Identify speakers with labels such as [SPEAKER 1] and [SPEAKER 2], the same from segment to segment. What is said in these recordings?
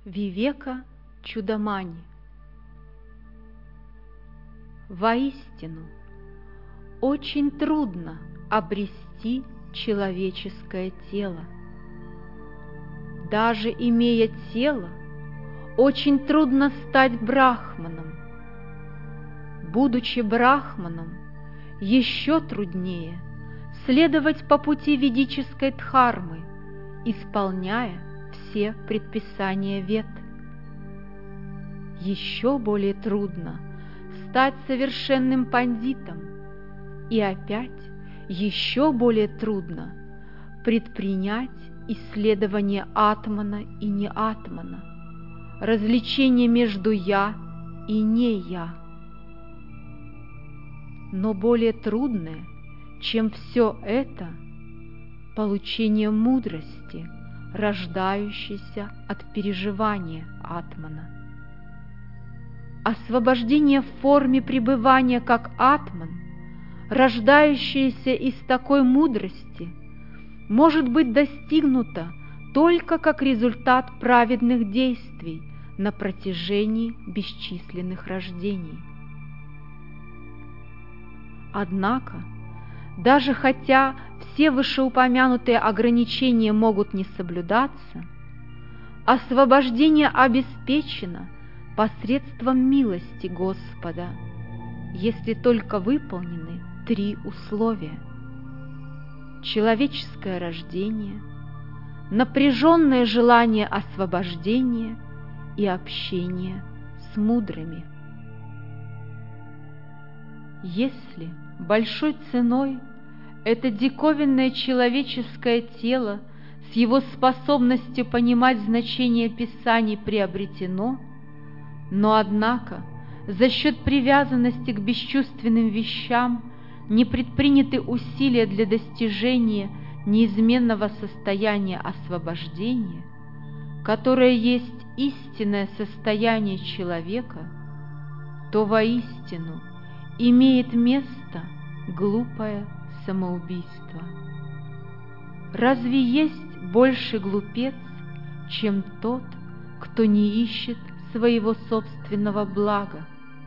[SPEAKER 1] Вивека Чудамани. Воистину, очень трудно обрести человеческое тело. Даже имея тело, очень трудно стать брахманом. Будучи брахманом, еще труднее следовать по пути ведической дхармы, исполняя все предписания вед. Еще более трудно стать совершенным пандитом, и опять еще более трудно предпринять исследование атмана и не атмана, различение между «я» и «не я». Но более трудное, чем все это, получение мудрости, рождающейся от переживания атмана. Освобождение в форме пребывания как атман, рождающееся из такой мудрости, может быть достигнуто только как результат праведных действий на протяжении бесчисленных рождений. Однако, даже хотя все вышеупомянутые ограничения могут не соблюдаться, освобождение обеспечено посредством милости Господа, если только выполнены 3 условия: человеческое рождение, напряженное желание освобождения и общение с мудрыми. Если большой ценой это диковинное человеческое тело с его способностью понимать значение Писаний приобретено, но, однако, за счет привязанности к бесчувственным вещам не предприняты усилия для достижения неизменного состояния освобождения, которое есть истинное состояние человека, то воистину имеет место глупое самоубийство. Разве есть больше глупец, чем тот, кто не ищет своего собственного блага?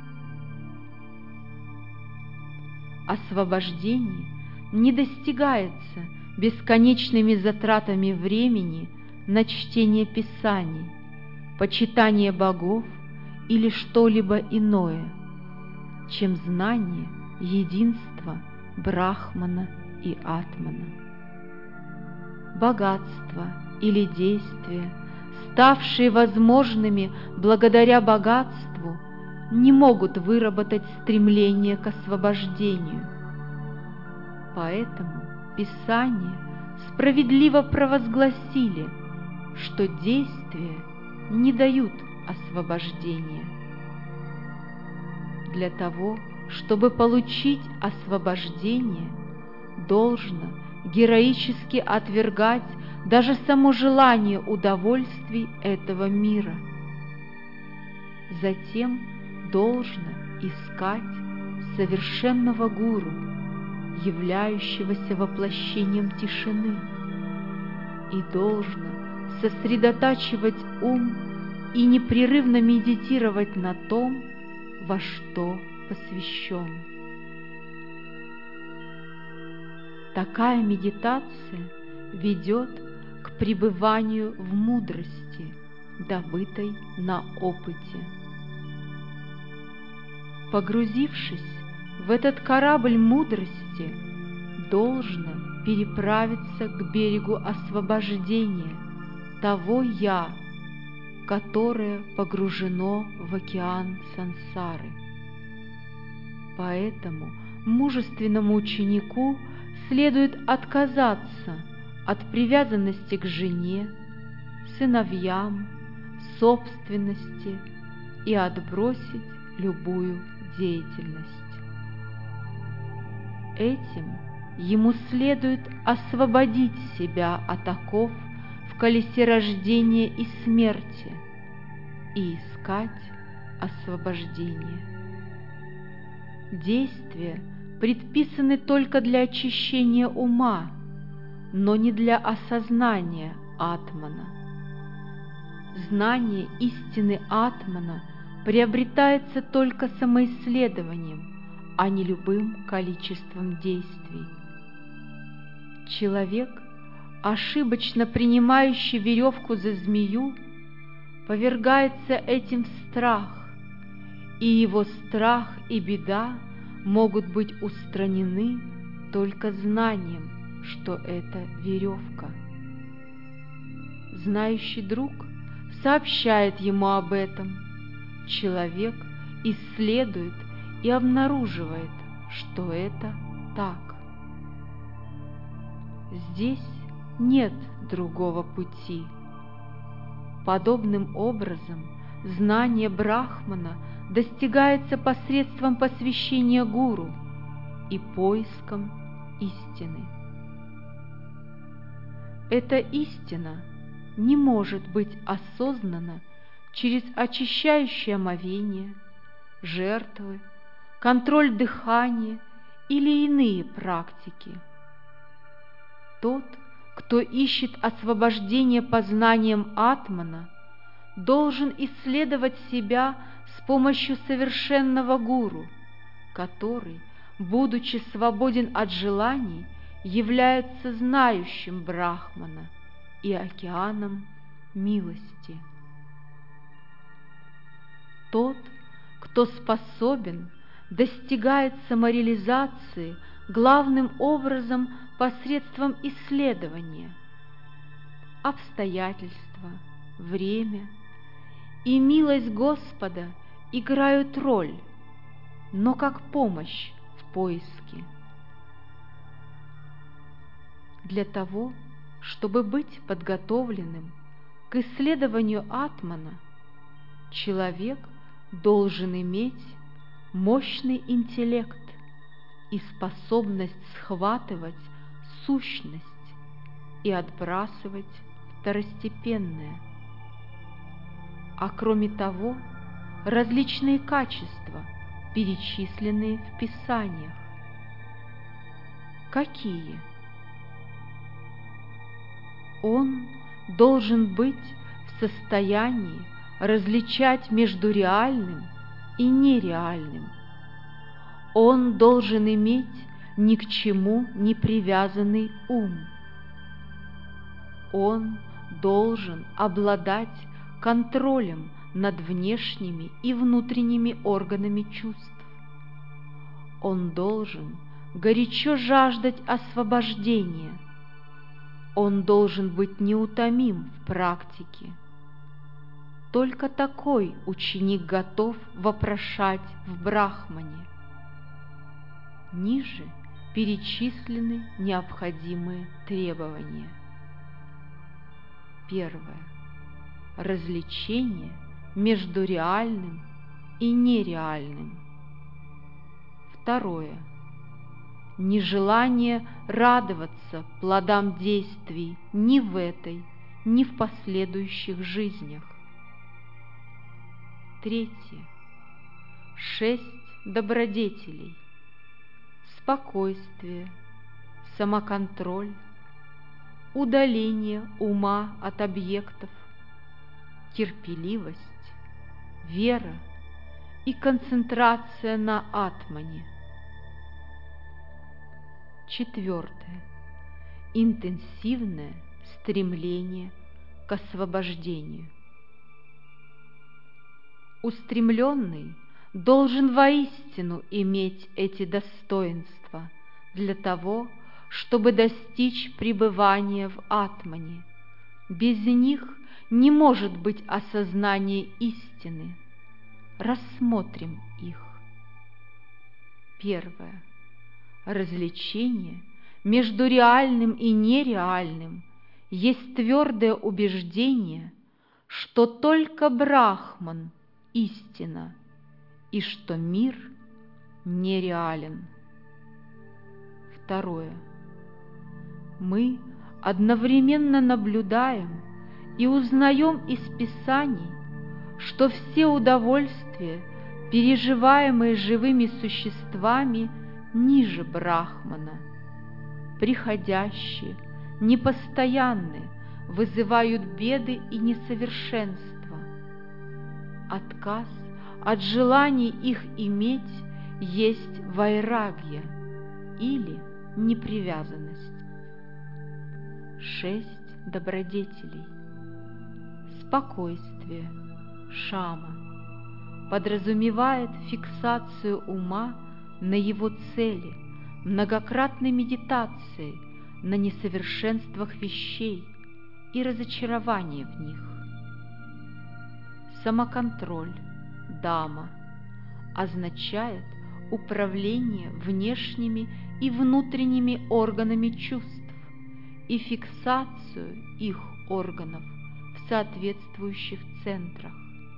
[SPEAKER 1] Освобождение не достигается бесконечными затратами времени на чтение Писаний, почитание богов или что-либо иное, чем знание единства Брахмана и Атмана. Богатство или действия, ставшие возможными благодаря богатству, не могут выработать стремление к освобождению. Поэтому Писания справедливо провозгласили, что действия не дают освобождения. Для того, чтобы получить освобождение, должно героически отвергать даже само желание удовольствий этого мира. Затем должно искать совершенного гуру, являющегося воплощением тишины, и должно сосредотачивать ум и непрерывно медитировать на том, во что посвящен. Такая медитация ведет к пребыванию в мудрости, добытой на опыте. Погрузившись в этот корабль мудрости, должно переправиться к берегу освобождения того «я», которое погружено в океан сансары. Поэтому мужественному ученику следует отказаться от привязанности к жене, сыновьям, собственности и отбросить любую деятельность. Этим ему следует освободить себя от оков в колесе рождения и смерти и искать освобождение. Действия предписаны только для очищения ума, но не для осознания атмана. знание истины Атмана приобретается только самоисследованием, а не любым количеством действий. Человек, ошибочно принимающий веревку за змею, повергается этим в страх, и его страх и беда могут быть устранены только знанием, что это веревка. Знающий друг сообщает ему об этом. Человек исследует и обнаруживает, что это так. Здесь нет другого пути. Подобным образом знание Брахмана достигается посредством посвящения гуру и поиском истины. Эта истина не может быть осознана через очищающее омовение, жертвы, контроль дыхания или иные практики. Тот, кто ищет освобождение познанием Атмана, должен исследовать себя с помощью совершенного гуру, который, будучи свободен от желаний, является знающим Брахмана и океаном милости. Тот, кто способен, достигает самореализации главным образом посредством исследования. Обстоятельства, время и милость Господа играют роль, но как помощь в поиске. Для того, чтобы быть подготовленным к исследованию Атмана, человек должен иметь мощный интеллект и способность схватывать сущность и отбрасывать второстепенное. А кроме того, различные качества, перечисленные в Писаниях. Какие? Он должен быть в состоянии различать между реальным и нереальным. Он должен иметь ни к чему не привязанный ум. Он должен обладать контролем над внешними и внутренними органами чувств. Он должен горячо жаждать освобождения. Он должен быть неутомим в практике. Только такой ученик готов вопрошать в Брахмане. Ниже перечислены необходимые требования. Первое. Различение между реальным и нереальным. Второе. Нежелание радоваться плодам действий ни в этой, ни в последующих жизнях. Третье. 6 добродетелей. Спокойствие, самоконтроль, удаление ума от объектов, терпеливость, вера и концентрация на Атмане. Четвертое. Интенсивное стремление к освобождению. Устремленный должен воистину иметь эти достоинства для того, чтобы достичь пребывания в Атмане. Без них не может быть осознания истины. Рассмотрим их. Первое. Различение между реальным и нереальным есть твердое убеждение, что только Брахман – истина, и что мир нереален. Второе. Мы одновременно наблюдаем и узнаем из Писаний, что все удовольствия, переживаемые живыми существами, ниже Брахмана, приходящие, непостоянные, вызывают беды и несовершенство. отказ от желаний их иметь есть вайрагья или непривязанность. 6 добродетелей. Спокойствие, шама, подразумевает фиксацию ума на его цели, многократной медитацией на несовершенствах вещей и разочарование в них. Самоконтроль, дама, означает управление внешними и внутренними органами чувств и фиксацию их органов в соответствующих центрах.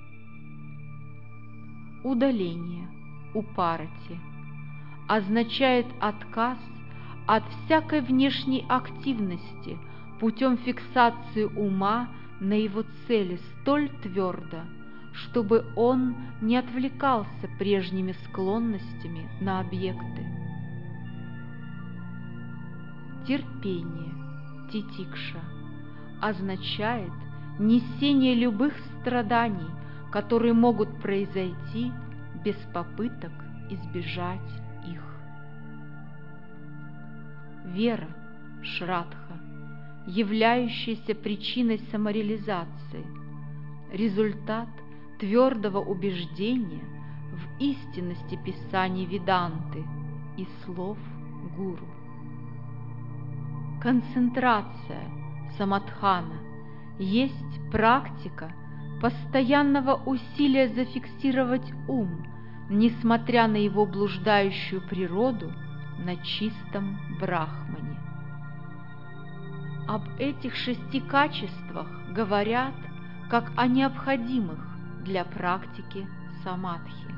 [SPEAKER 1] Удаление, упарати, означает отказ от всякой внешней активности путем фиксации ума на его цели столь твердо, чтобы он не отвлекался прежними склонностями на объекты. Терпение, титикша, означает несение любых страданий, которые могут произойти без попыток избежать их. Вера, шрадха, являющаяся причиной самореализации, результат твердого убеждения в истинности писаний Веданты и слов гуру. Концентрация, самадхана, есть практика постоянного усилия зафиксировать ум, несмотря на его блуждающую природу, на чистом брахмане. Об этих 6 качествах говорят как о необходимых для практики самадхи.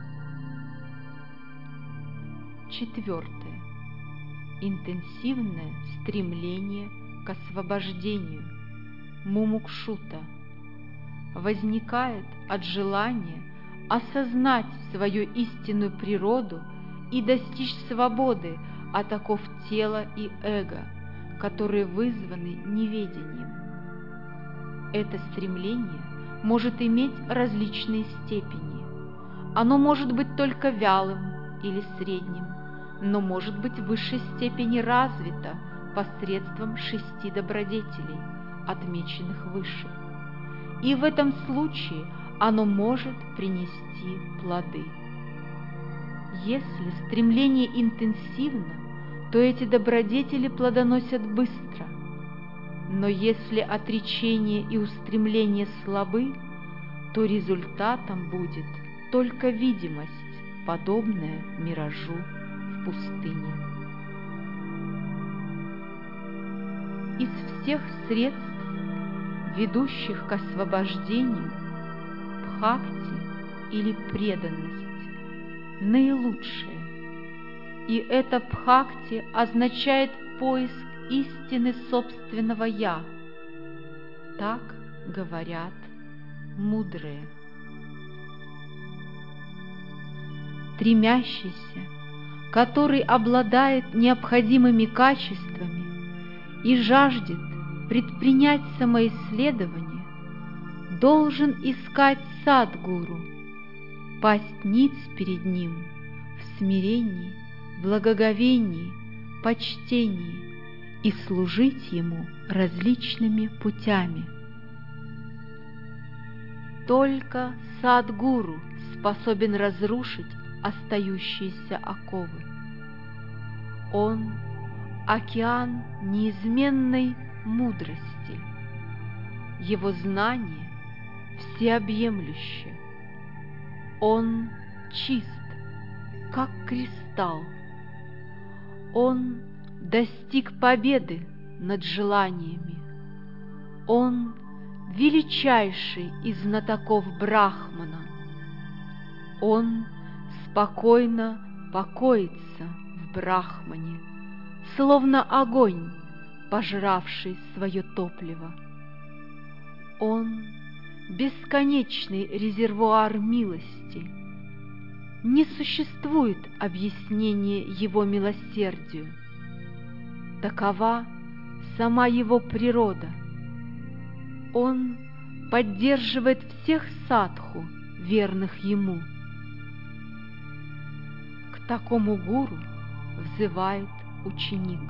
[SPEAKER 1] 4. Интенсивное стремление к освобождению, мумукшута, возникает от желания осознать свою истинную природу и достичь свободы от оков тела и эго, которые вызваны неведением. Это стремление может иметь различные степени. Оно может быть только вялым или средним, но может быть в высшей степени развито посредством 6 добродетелей, отмеченных выше. И в этом случае оно может принести плоды. Если стремление интенсивно, то эти добродетели плодоносят быстро. Но если отречение и устремление слабы, то результатом будет только видимость, подобная миражу в пустыне. Из всех средств, ведущих к освобождению, бхакти или преданность наилучшая, и это бхакти означает поиск истины собственного «я». Так говорят мудрые. Стремящийся, который обладает необходимыми качествами и жаждет предпринять самоисследование, должен искать садгуру, пасть ниц перед ним в смирении, благоговении, почтении и служить ему различными путями. Только садгуру способен разрушить остающиеся оковы. Он – океан неизменной мудрости. Его знание всеобъемлюще. Он чист, как кристалл. Он достиг победы над желаниями. Он величайший из знатоков Брахмана. Он спокойно покоится в Брахмане, словно огонь, пожравший свое топливо. Он бесконечный резервуар милости. Не существует объяснения его милосердию. Такова сама его природа. Он поддерживает всех садху в верных ему. К такому гуру взывает ученик.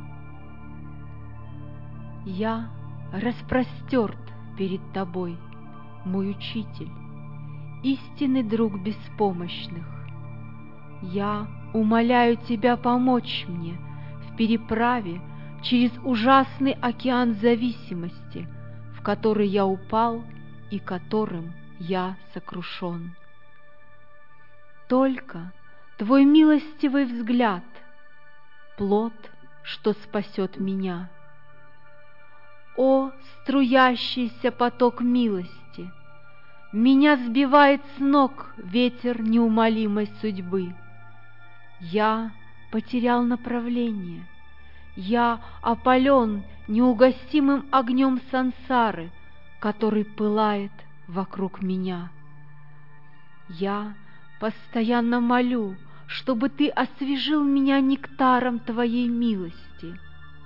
[SPEAKER 1] Я распростерт перед тобой, мой учитель, истинный друг беспомощных. Я умоляю тебя помочь мне в переправе через ужасный океан зависимости, в который я упал и которым я сокрушен. Только твой милостивый взгляд — плод, что спасет меня. О, струящийся поток милости! Меня сбивает с ног ветер неумолимой судьбы. Я потерял направление. Я опален неугасимым огнем сансары, который пылает вокруг меня. Я постоянно молю, чтобы ты освежил меня нектаром твоей милости.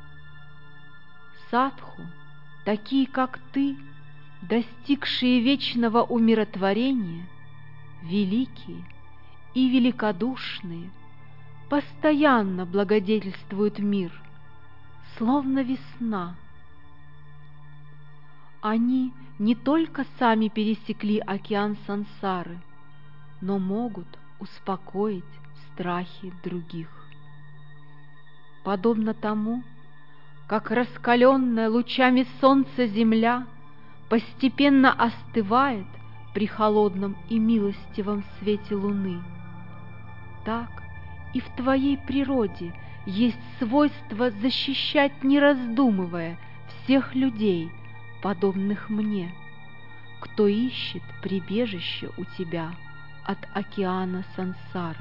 [SPEAKER 1] Садху, такие как ты, достигшие вечного умиротворения, великие и великодушные, постоянно благодетельствуют мир, словно весна. Они не только сами пересекли океан сансары, но могут успокоить страхи других. Подобно тому, как раскаленная лучами солнца земля постепенно остывает при холодном и милостивом свете луны, так и в твоей природе есть свойство защищать, не раздумывая, всех людей, подобных мне, кто ищет прибежище у тебя от океана сансары.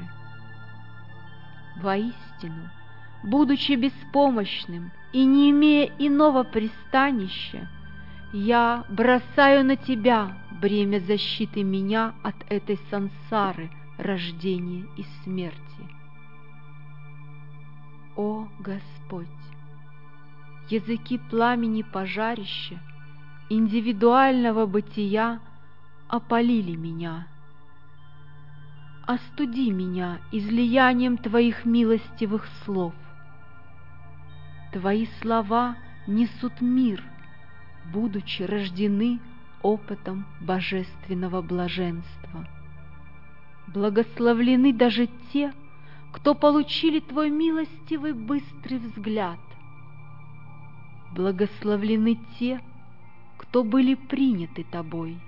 [SPEAKER 1] Воистину, будучи беспомощным и не имея иного пристанища, я бросаю на тебя бремя защиты меня от этой сансары рождения и смерти. О Господь! Языки пламени пожарища индивидуального бытия опалили меня. Остуди меня излиянием Твоих милостивых слов. Твои слова несут мир, будучи рождены опытом божественного блаженства. Благословлены даже те, кто получили Твой милостивый быстрый взгляд. Благословлены те, кто были приняты Тобой.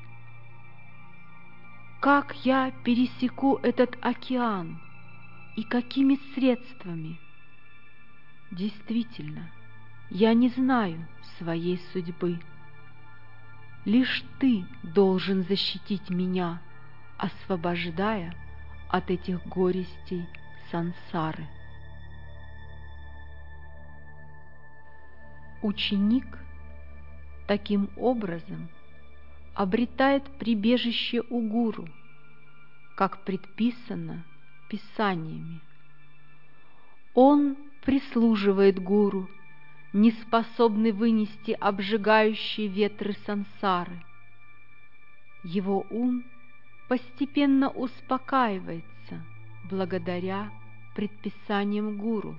[SPEAKER 1] Как я пересеку этот океан и какими средствами? Действительно, я не знаю своей судьбы. Лишь Ты должен защитить меня, освобождая от этих горестей сансары. Ученик таким образом обретает прибежище у гуру, как предписано писаниями. Он прислуживает гуру, не способный вынести обжигающие ветры сансары. Его ум постепенно успокаивается благодаря предписаниям гуру.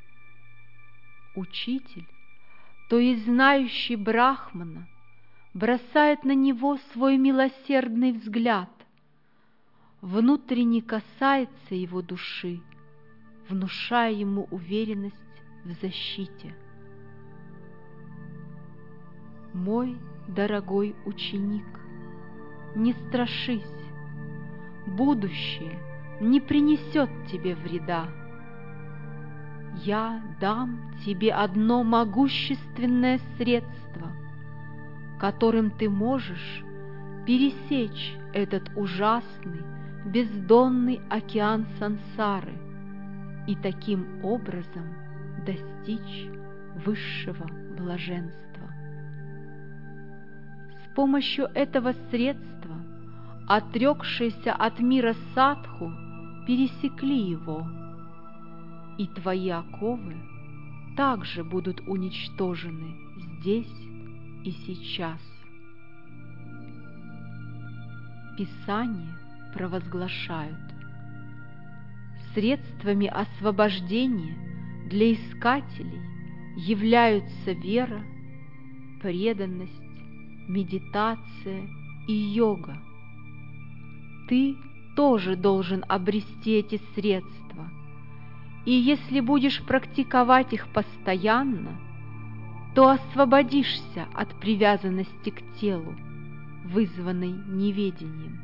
[SPEAKER 1] Учитель, то есть знающий Брахмана, бросает на него свой милосердный взгляд, внутренне касается его души, внушая ему уверенность в защите. Мой дорогой ученик, не страшись, будущее не принесет тебе вреда. Я дам тебе одно могущественное средство, которым ты можешь пересечь этот ужасный, бездонный океан сансары и таким образом достичь высшего блаженства. С помощью этого средства отрекшиеся от мира садху пересекли его, и твои оковы также будут уничтожены здесь и сейчас. Писание провозглашают. Средствами освобождения для искателей являются вера, преданность, медитация и йога. Ты тоже должен обрести эти средства, и если будешь практиковать их постоянно, то освободишься от привязанности к телу, вызванной неведением.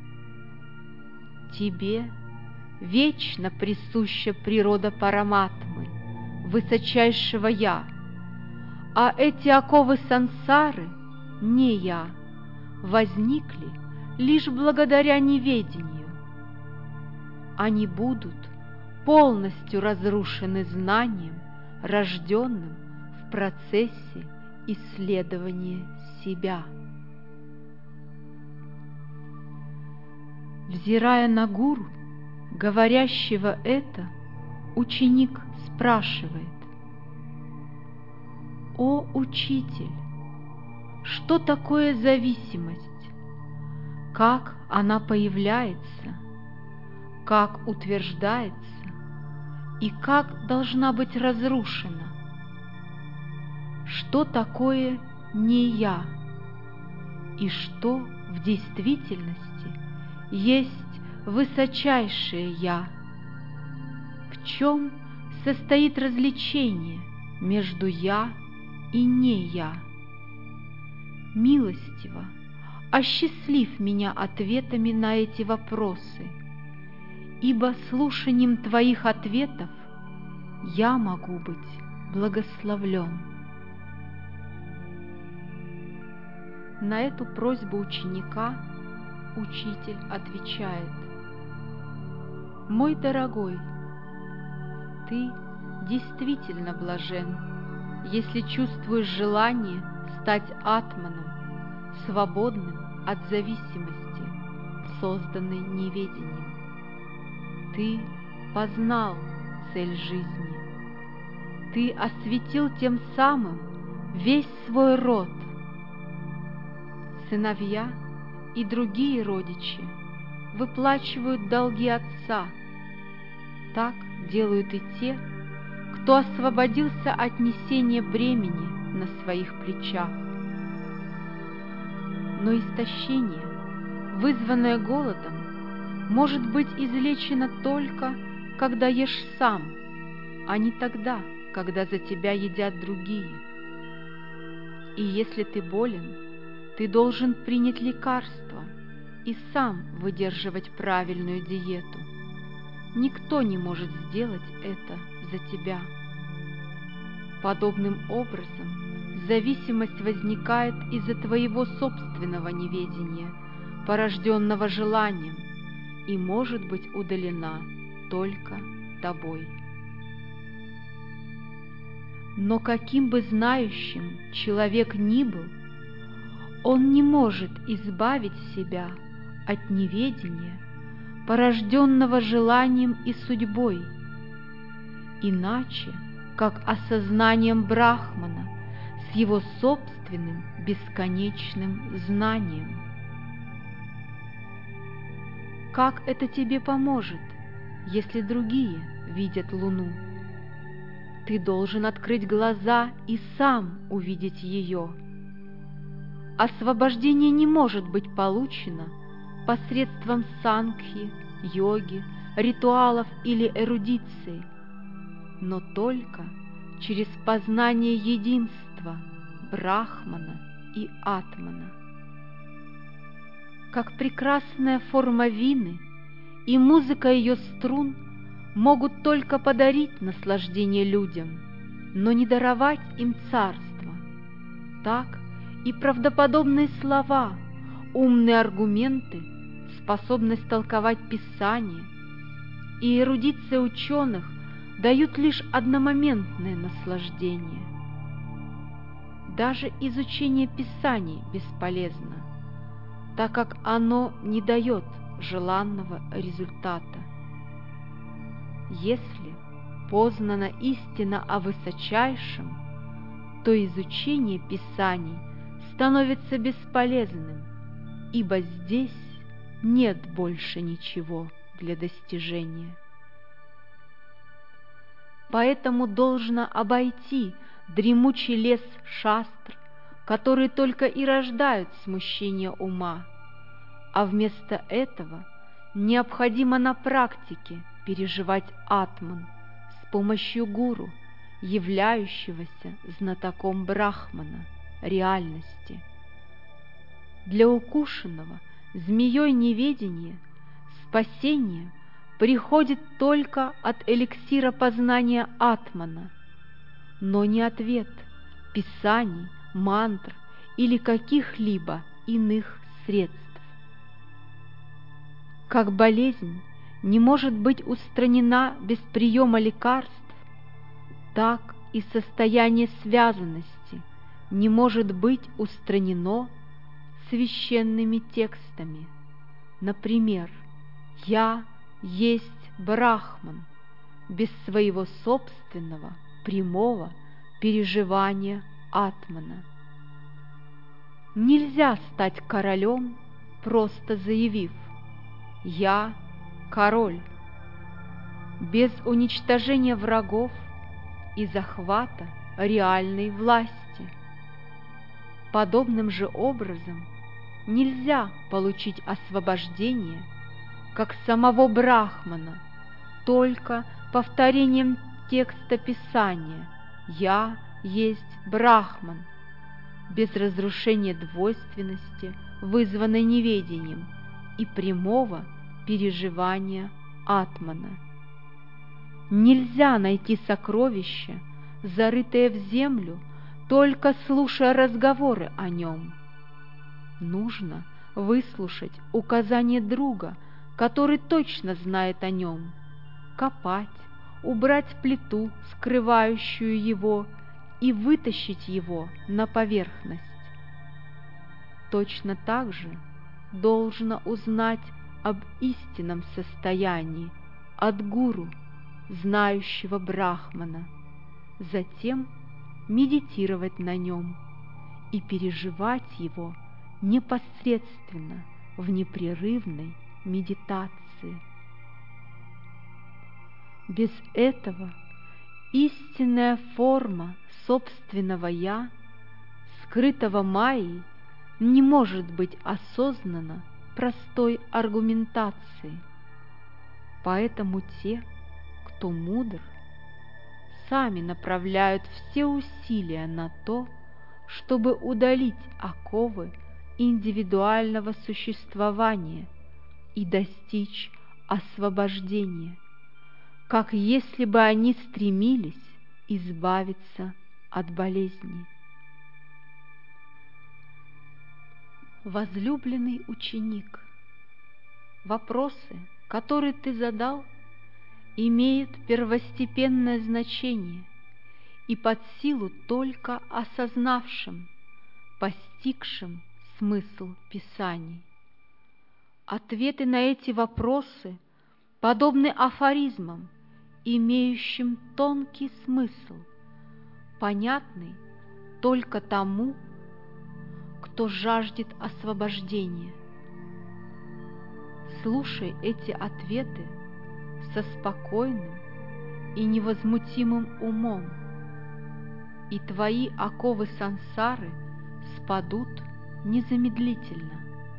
[SPEAKER 1] Тебе вечно присуща природа Параматмы, высочайшего Я, а эти оковы сансары, не Я, возникли лишь благодаря неведению. Они будут полностью разрушены знанием, рожденным в процессе исследования себя. Взирая на гуру, говорящего это, ученик спрашивает: «О, учитель, что такое зависимость? Как она появляется? Как утверждается? И как должна быть разрушена? Что такое не я? И что в действительности есть высочайшее Я? В чем состоит различие между Я и не Я? Милостиво осчастлив меня ответами на эти вопросы, ибо слушанием Твоих ответов я могу быть благословлен». На эту просьбу ученика учитель отвечает: «Мой дорогой, ты действительно блажен, если чувствуешь желание стать атманом, свободным от зависимости, созданной неведением. Ты познал цель жизни. Ты осветил тем самым весь свой род. Сыновья и другие родичи выплачивают долги отца. Так делают и те, кто освободился от несения бремени на своих плечах. Но истощение, вызванное голодом, может быть излечено только, когда ешь сам, а не тогда, когда за тебя едят другие. И если ты болен, ты должен принять лекарство и сам выдерживать правильную диету. Никто не может сделать это за тебя. Подобным образом, зависимость возникает из-за твоего собственного неведения, порожденного желанием, и может быть удалена только тобой. Но каким бы знающим человек ни был, он не может избавить себя от неведения, порожденного желанием и судьбой, иначе, как осознанием Брахмана с его собственным бесконечным знанием. Как это тебе поможет, если другие видят Луну? Ты должен открыть глаза и сам увидеть ее. Освобождение не может быть получено посредством сангхи, йоги, ритуалов или эрудиции, но только через познание единства Брахмана и Атмана. Как прекрасная форма вины и музыка ее струн могут только подарить наслаждение людям, но не даровать им царство, так и правдоподобные слова, умные аргументы, способность толковать Писание и эрудиция ученых дают лишь одномоментное наслаждение. Даже изучение Писаний бесполезно, так как оно не дает желанного результата. Если познана истина о высочайшем, то изучение Писаний становится бесполезным, ибо здесь нет больше ничего для достижения. Поэтому должно обойти дремучий лес шастр, которые только и рождают смущение ума, а вместо этого необходимо на практике переживать атман с помощью гуру, являющегося знатоком брахмана, реальности. Для укушенного змеей неведения спасение приходит только от эликсира познания атмана, но не ответ писаний, мантр или каких-либо иных средств. Как болезнь не может быть устранена без приема лекарств, так и состояние связанности не может быть устранено священными текстами. Например, «Я есть Брахман» без своего собственного прямого переживания атмана. Нельзя стать королем, просто заявив «Я король», без уничтожения врагов и захвата реальной власти. Подобным же образом нельзя получить освобождение, как самого Брахмана, только повторением текста Писания «Я есть Брахман», без разрушения двойственности, вызванной неведением, и прямого переживания атмана. Нельзя найти сокровище, зарытое в землю, только слушая разговоры о нем. Нужно выслушать указания друга, который точно знает о нем, копать, убрать плиту, скрывающую его, и вытащить его на поверхность. Точно так же должно узнать об истинном состоянии от гуру, знающего Брахмана, затем медитировать на нем и переживать его непосредственно в непрерывной медитации. Без этого истинная форма собственного «я», скрытого майей, не может быть осознана простой аргументацией. Поэтому те, кто мудр, сами направляют все усилия на то, чтобы удалить оковы индивидуального существования и достичь освобождения, как если бы они стремились избавиться от болезней. Возлюбленный ученик, вопросы, которые ты задал, имеют первостепенное значение и под силу только осознавшим, постигшим смысл Писаний. Ответы на эти вопросы подобны афоризмам, имеющим тонкий смысл, понятный только тому, кто жаждет освобождения. Слушай эти ответы со спокойным и невозмутимым умом, и твои оковы сансары спадут незамедлительно.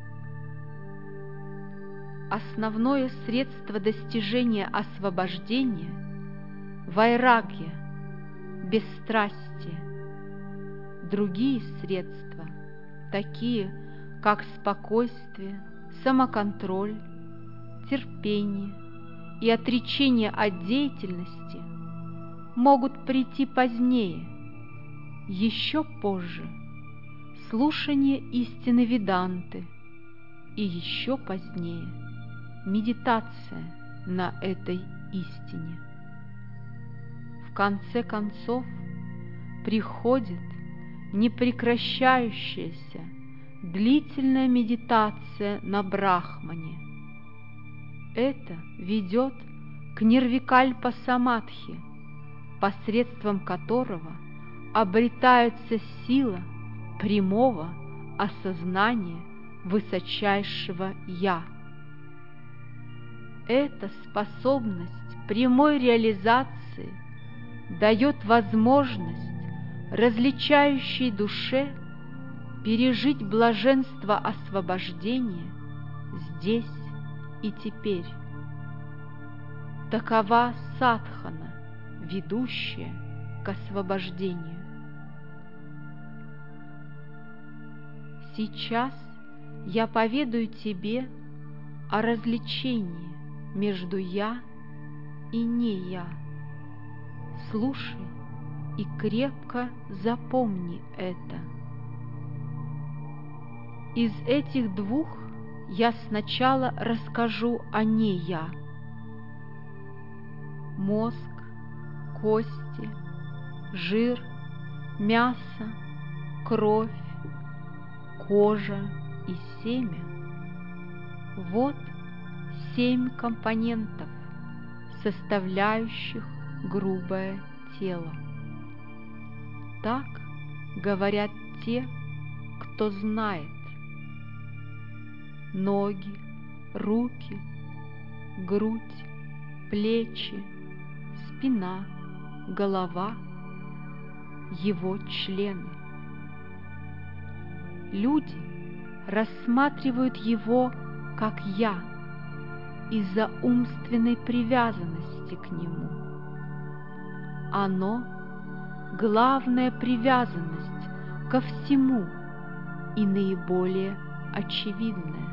[SPEAKER 1] Основное средство достижения освобождения – вайрагья, бесстрастие. Другие средства, такие как спокойствие, самоконтроль, терпение и отречение от деятельности, могут прийти позднее, еще позже, слушание истины Веданты, и еще позднее медитация на этой истине. В конце концов приходит непрекращающаяся длительная медитация на Брахмане. Это ведет к нирвикальпа-самадхи, посредством которого обретается сила прямого осознания высочайшего «Я». Эта способность прямой реализации дает возможность различающей душе пережить блаженство освобождения здесь и теперь. Такова садхана, ведущая к освобождению. Сейчас я поведаю тебе о различении между «я» и «не я». Слушай и крепко запомни это. Из этих двух я сначала расскажу о «не я». Мозг, кости, жир, мясо, кровь, кожа и семя – вот 7 компонентов, составляющих грубое тело. Так говорят те, кто знает. Ноги, руки, грудь, плечи, спина, голова, его члены. Люди рассматривают его как «я» из-за умственной привязанности к нему. Оно – главная привязанность ко всему и наиболее очевидная.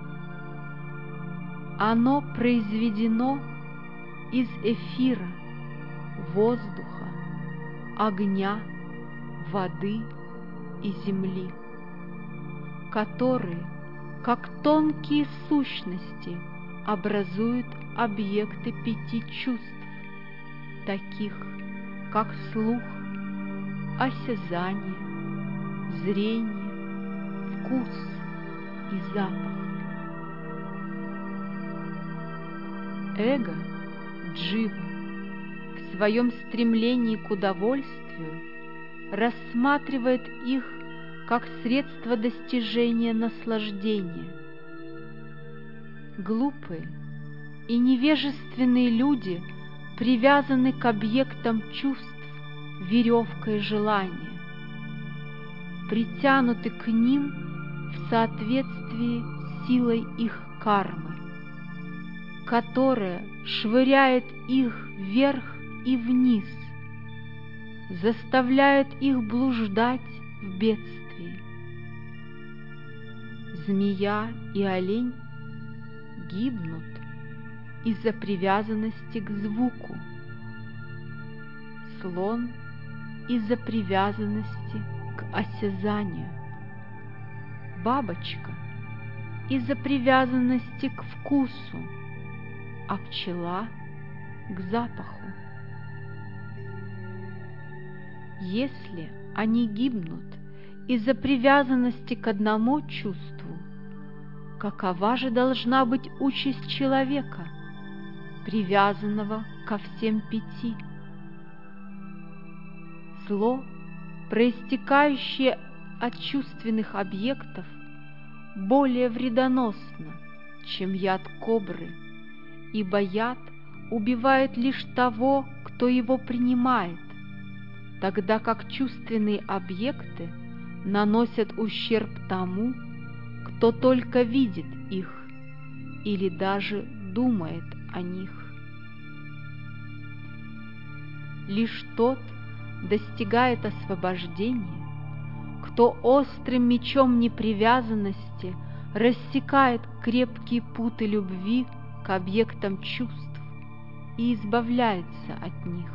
[SPEAKER 1] Оно произведено из эфира, воздуха, огня, воды и земли, которые, как тонкие сущности, образуют объекты 5 чувств, таких как слух, осязание, зрение, вкус и запах. Эго, джива, в своем стремлении к удовольствию рассматривает их как средство достижения наслаждения. Глупые и невежественные люди привязаны к объектам чувств веревкой желания, притянуты к ним в соответствии с силой их кармы, которая швыряет их вверх и вниз, заставляет их блуждать в бедствии. Змея и олень гибнут из-за привязанности к звуку, слон из-за привязанности к осязанию, бабочка из-за привязанности к вкусу, а пчела к запаху. Если они гибнут из-за привязанности к одному чувству, какова же должна быть участь человека, привязанного ко всем 5? Зло, проистекающее от чувственных объектов, более вредоносно, чем яд кобры, ибо яд убивает лишь того, кто его принимает, тогда как чувственные объекты наносят ущерб тому, кто только видит их или даже думает о них. Лишь тот достигает освобождения, кто острым мечом непривязанности рассекает крепкие путы любви к объектам чувств и избавляется от них.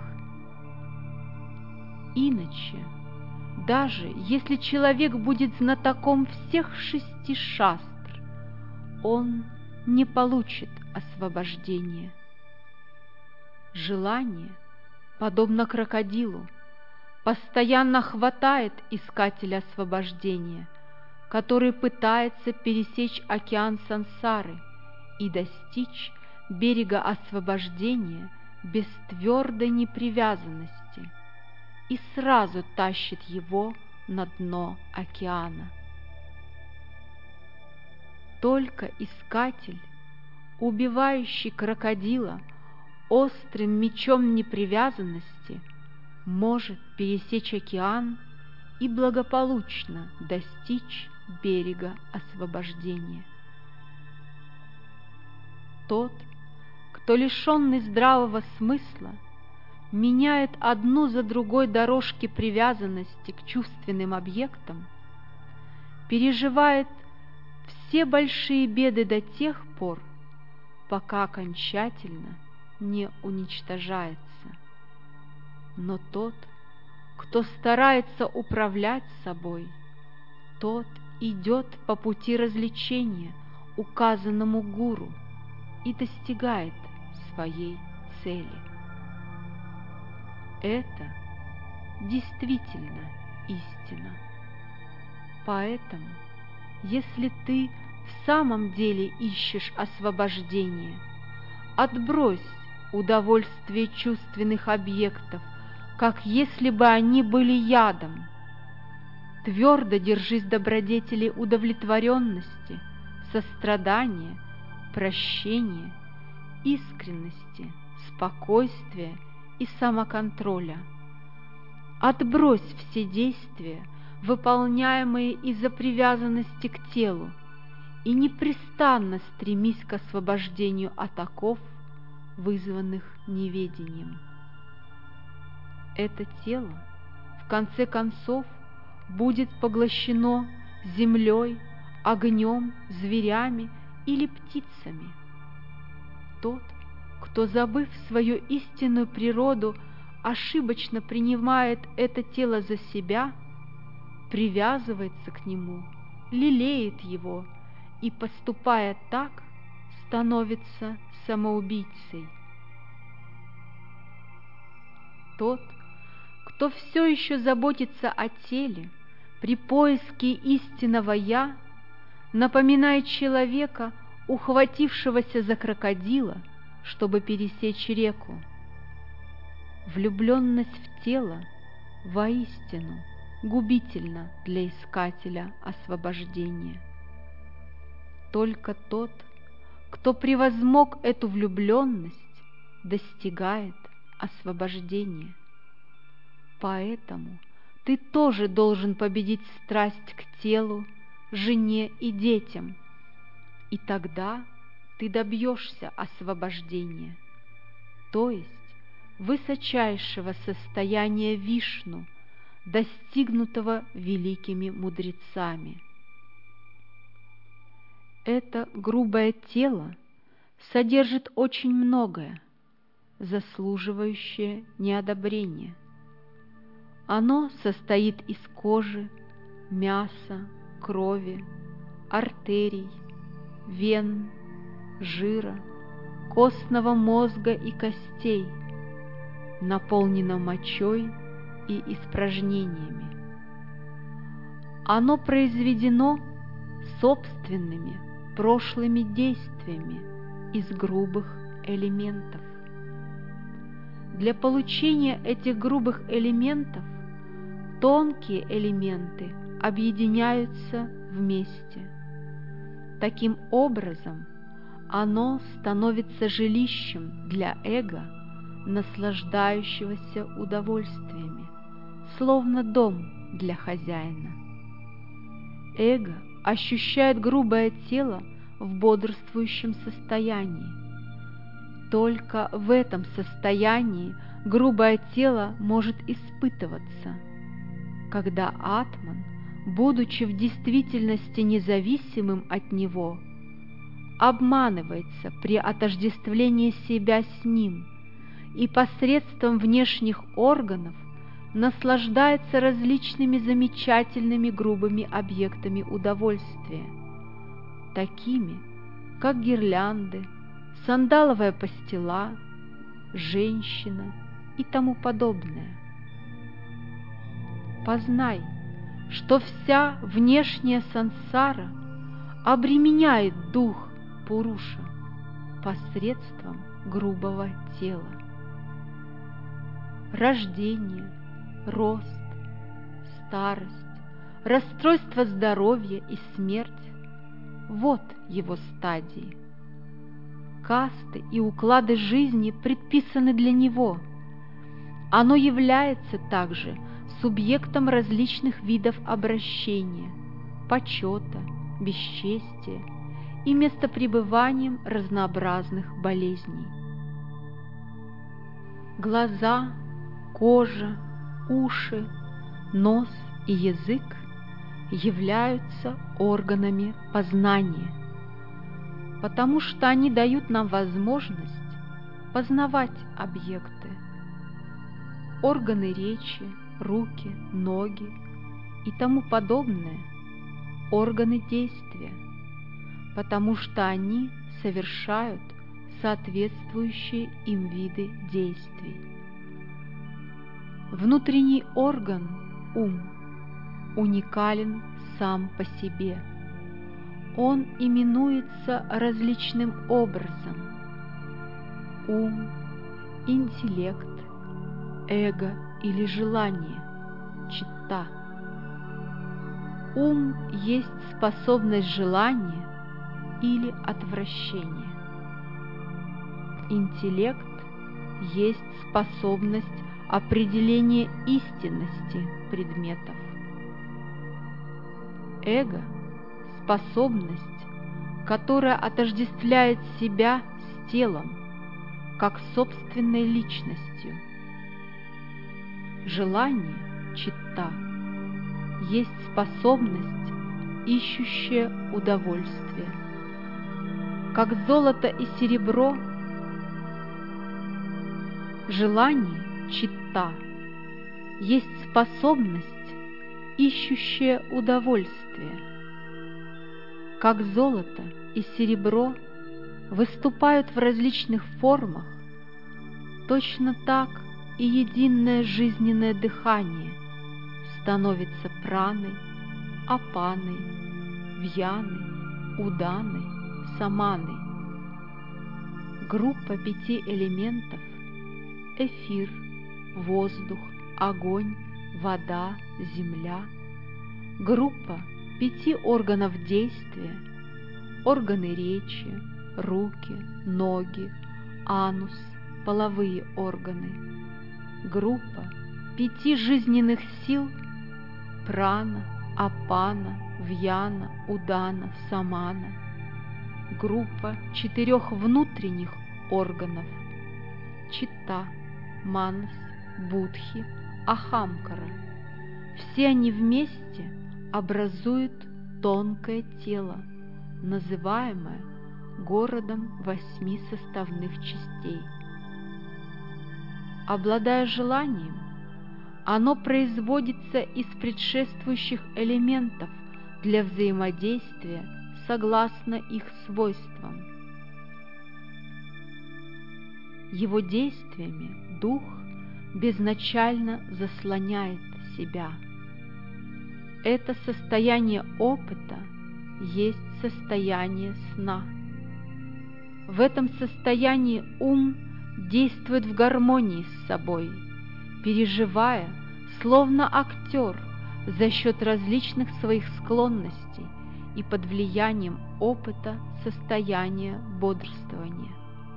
[SPEAKER 1] Иначе, даже если человек будет знатоком всех 6 шастр, он не получит освобождения. Желание, подобно крокодилу, постоянно хватает искателя освобождения, который пытается пересечь океан сансары и достичь берега освобождения без твердой непривязанности, и сразу тащит его на дно океана. Только искатель, убивающий крокодила острым мечом непривязанности, может пересечь океан и благополучно достичь берега освобождения. Тот, кто, лишенный здравого смысла, меняет одну за другой дорожки привязанности к чувственным объектам, переживает все большие беды до тех пор, пока окончательно не уничтожается. Но тот, кто старается управлять собой, тот идет по пути развлечения, указанному гуру, и достигает своей цели. Это действительно истина. Поэтому, если ты в самом деле ищешь освобождения, отбрось удовольствие чувственных объектов, как если бы они были ядом. Твердо держись добродетелей удовлетворенности, сострадания, прощения, искренности, спокойствия и самоконтроля. Отбрось все действия, выполняемые из-за привязанности к телу, и непрестанно стремись к освобождению от оков, вызванных неведением. Это тело, в конце концов, будет поглощено землей, огнем, зверями или птицами. Тот, кто, забыв свою истинную природу, ошибочно принимает это тело за себя, привязывается к нему, лелеет его и, поступая так, становится самоубийцей. Тот, кто все еще заботится о теле, при поиске истинного «я», напоминает человека, ухватившегося за крокодила, чтобы пересечь реку. Влюбленность в тело воистину губительна для искателя освобождения. Только тот, кто превозмог эту влюбленность, достигает освобождения. Поэтому ты тоже должен победить страсть к телу, жене и детям, и тогда ты добьешься освобождения, то есть высочайшего состояния Вишну, достигнутого великими мудрецами. Это грубое тело содержит очень многое, заслуживающее неодобрения. Оно состоит из кожи, мяса, крови, артерий, вен, жира, костного мозга и костей, наполнено мочой и испражнениями. Оно произведено собственными прошлыми действиями из грубых элементов. Для получения этих грубых элементов тонкие элементы объединяются вместе. Таким образом, оно становится жилищем для эго, наслаждающегося удовольствиями, словно дом для хозяина. Эго ощущает грубое тело в бодрствующем состоянии. Только в этом состоянии грубое тело может испытываться, когда атман, будучи в действительности независимым от него, обманывается при отождествлении себя с ним и посредством внешних органов наслаждается различными замечательными грубыми объектами удовольствия, такими как гирлянды, сандаловая пастила, женщина и тому подобное. Познай, что вся внешняя сансара обременяет дух Пуруша посредством грубого тела. Рождение, рост, старость, расстройство здоровья и смерть – вот его стадии. касты и уклады жизни предписаны для него. Оно является также субъектом различных видов обращения, почета, бесчестия и местопребыванием разнообразных болезней. Глаза, кожа, уши, нос и язык являются органами познания, потому что они дают нам возможность познавать объекты. Органы речи, руки, ноги и тому подобное – органы действия, потому что они совершают соответствующие им виды действий. Внутренний орган – ум – уникален сам по себе. Он именуется различным образом: ум, интеллект, эго или желание, читта. Ум есть способность желания или отвращения. Интеллект есть способность определения истинности предметов. Эго – способность, которая отождествляет себя с телом, как собственной личностью. Желание, читта, есть способность, ищущая удовольствие. Как золото и серебро, желание, читта, есть способность, ищущая удовольствие. Как золото и серебро выступают в различных формах, точно так и единое жизненное дыхание становится праной, апаной, вьяной, уданой, саманой. Группа 5 элементов – эфир, воздух, огонь, вода, земля. Группа 5 органов действия – органы речи, руки, ноги, анус, половые органы. Группа 5 жизненных сил – прана, апана, вьяна, удана, самана. Группа 4 внутренних органов – читта, манас, будхи, ахамкара. Все они вместе образуют тонкое тело, называемое городом 8 составных частей. Обладая желанием, оно производится из предшествующих элементов для взаимодействия согласно их свойствам. Его действиями дух безначально заслоняет себя. Это состояние опыта есть состояние сна. В этом состоянии ум действует в гармонии с собой, переживая, словно актер, за счет различных своих склонностей и под влиянием опыта состояния бодрствования.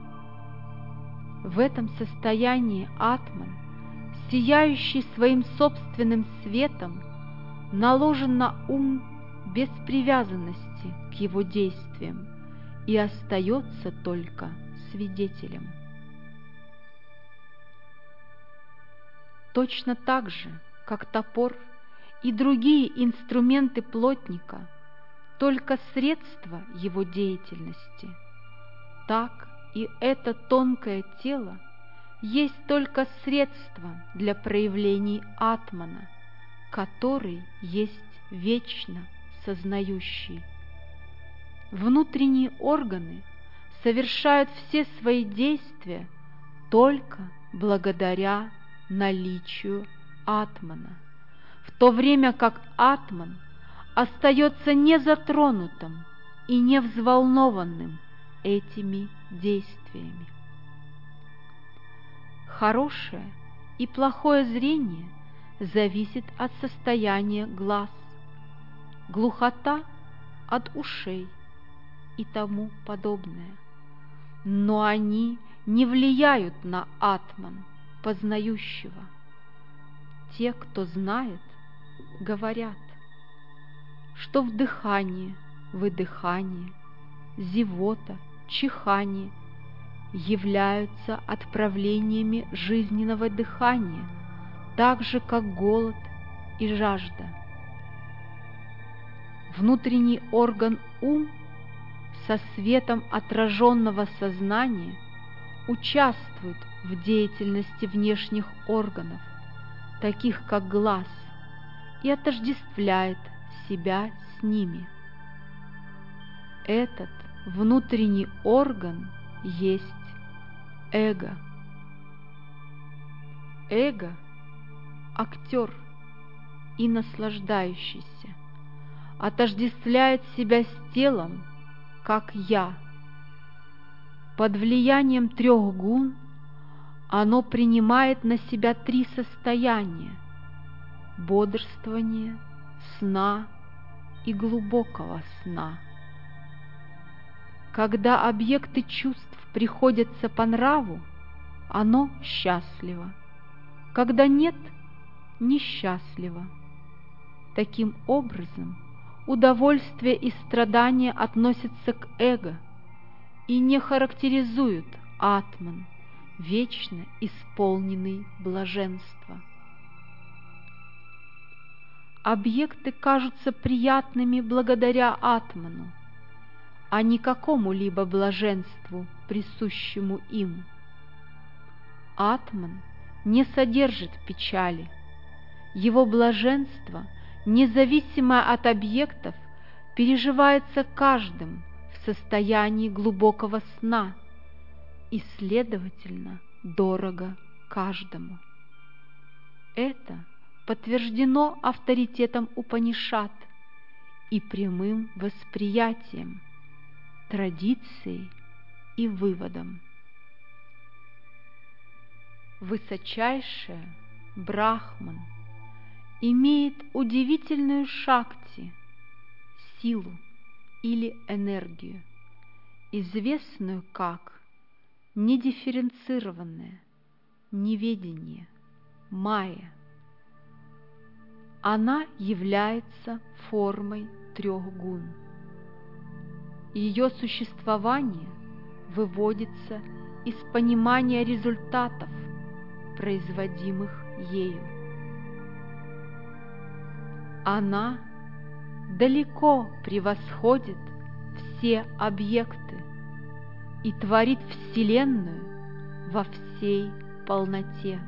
[SPEAKER 1] В этом состоянии атман, сияющий своим собственным светом, наложен на ум без привязанности к его действиям и остается только свидетелем. Точно так же, как топор и другие инструменты плотника, только средство его деятельности, так и это тонкое тело есть только средство для проявлений атмана, который есть вечно сознающий. Внутренние органы совершают все свои действия только благодаря наличию атмана, в то время как атман остается незатронутым и не взволнованным этими действиями. Хорошее и плохое зрение зависит от состояния глаз, глухота от ушей и тому подобное. но они не влияют на атман, познающего. Те, кто знает, говорят, что вдыхание, выдыхание, зевота, чихание являются отправлениями жизненного дыхания, так же, как голод и жажда. Внутренний орган ум со светом отраженного сознания участвует в деятельности внешних органов, таких как глаз, и отождествляет себя с ними. Этот внутренний орган есть эго. Эго – актер и наслаждающийся, отождествляет себя с телом, как «я». Под влиянием 3 гун оно принимает на себя 3 состояния – бодрствования, сна и глубокого сна. Когда объекты чувств приходятся по нраву, оно счастливо, когда нет – несчастливо. Таким образом, удовольствие и страдания относятся к эго и не характеризуют атман, вечно исполненный блаженства. Объекты кажутся приятными благодаря атману, а не какому-либо блаженству, присущему им. Атман не содержит печали. Его блаженство, независимо от объектов, переживается каждым в состоянии глубокого сна и, следовательно, дорого каждому. Это подтверждено авторитетом Упанишад и прямым восприятием, традицией и выводом. Высочайшее Брахман имеет удивительную шакти, силу или энергию, известную как недифференцированное, неведение, майя. Она является формой 3 гун. Ее существование выводится из понимания результатов, производимых ею. Она далеко превосходит все объекты и творит Вселенную во всей полноте.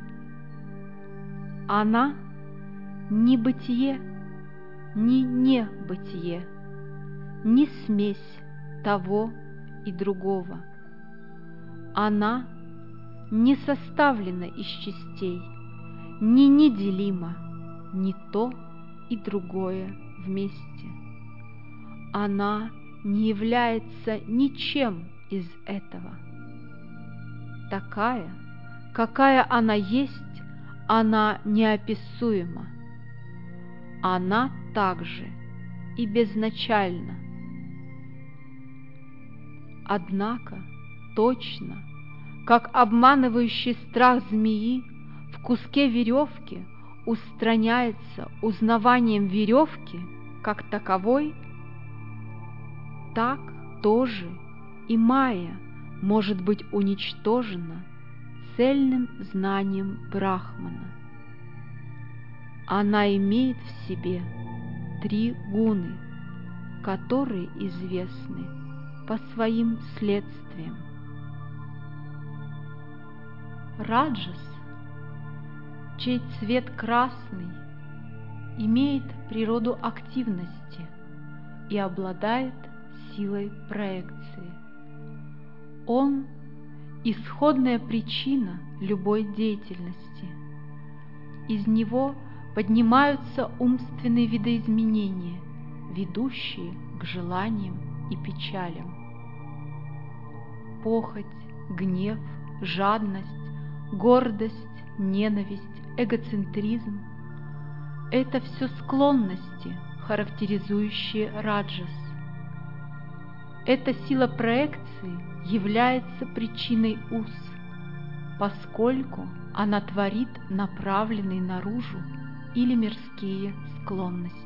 [SPEAKER 1] Она ни бытие, ни небытие, ни смесь того и другого. Она не составлена из частей, ни неделима, ни то и другое вместе. Она не является ничем из этого. Такая, какая она есть, она неописуема. Она также и безначальна. Однако, точно, как обманывающий страх змеи в куске веревки устраняется узнаванием веревки как таковой, так тоже и майя может быть уничтожена цельным знанием Брахмана. Она имеет в себе 3 гуны, которые известны по своим следствиям. Раджас, чей цвет красный, имеет природу активности и обладает силой проекции. Он – исходная причина любой деятельности. Из него поднимаются умственные видоизменения, ведущие к желаниям и печалям. Похоть, гнев, жадность, гордость, ненависть, эгоцентризм – это все склонности, характеризующие раджас. эта сила проекции является причиной уз, поскольку она творит направленные наружу или мирские склонности.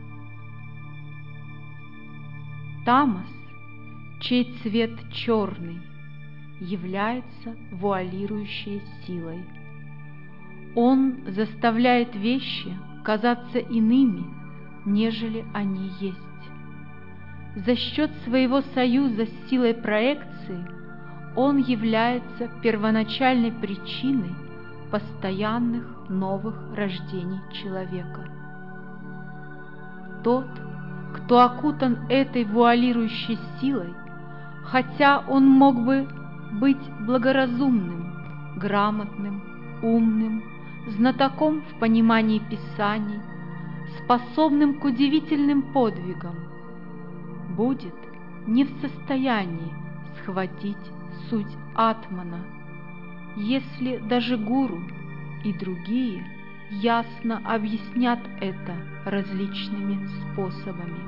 [SPEAKER 1] Тамас, чей цвет черный, является вуалирующей силой. Он заставляет вещи казаться иными, нежели они есть. За счет своего союза с силой проекции он является первоначальной причиной постоянных новых рождений человека. Тот, кто окутан этой вуалирующей силой, хотя он мог бы быть благоразумным, грамотным, умным, знатоком в понимании Писаний, способным к удивительным подвигам, будет не в состоянии схватить суть атмана, если даже гуру и другие ясно объяснят это различными способами.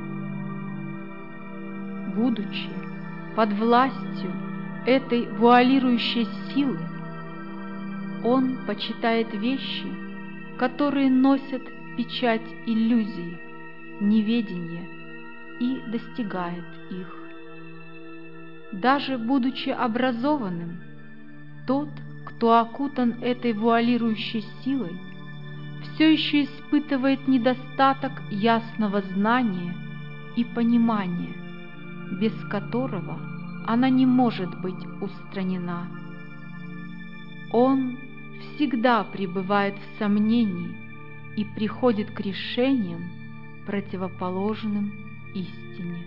[SPEAKER 1] Будучи под властью этой вуалирующей силы, он почитает вещи, которые носят печать иллюзии, неведения, и достигает их. Даже будучи образованным, тот, кто окутан этой вуалирующей силой, все еще испытывает недостаток ясного знания и понимания, без которого она не может быть устранена. Он всегда пребывает в сомнении и приходит к решениям, противоположным истине.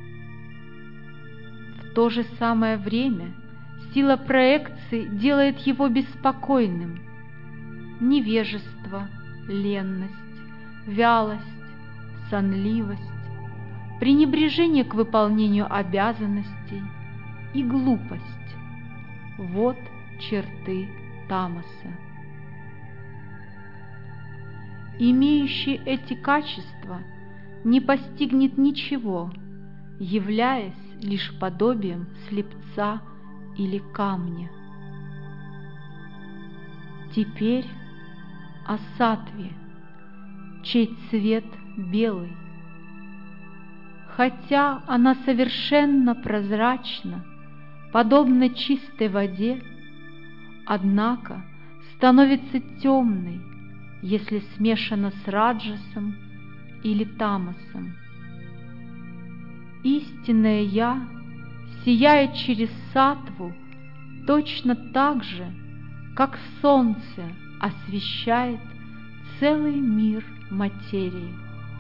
[SPEAKER 1] В то же самое время сила проекции делает его беспокойным. Невежество, ленность, вялость, сонливость, пренебрежение к выполнению обязанностей и глупость – вот черты тамаса. Имеющий эти качества не постигнет ничего, являясь лишь подобием слепца или камня. Теперь о саттве, чей цвет белый. Хотя она совершенно прозрачна, подобно чистой воде, однако становится темной, если смешана с раджасом или тамасом. Истинное «Я» сияет через саттву точно так же, как солнце освещает целый мир материи.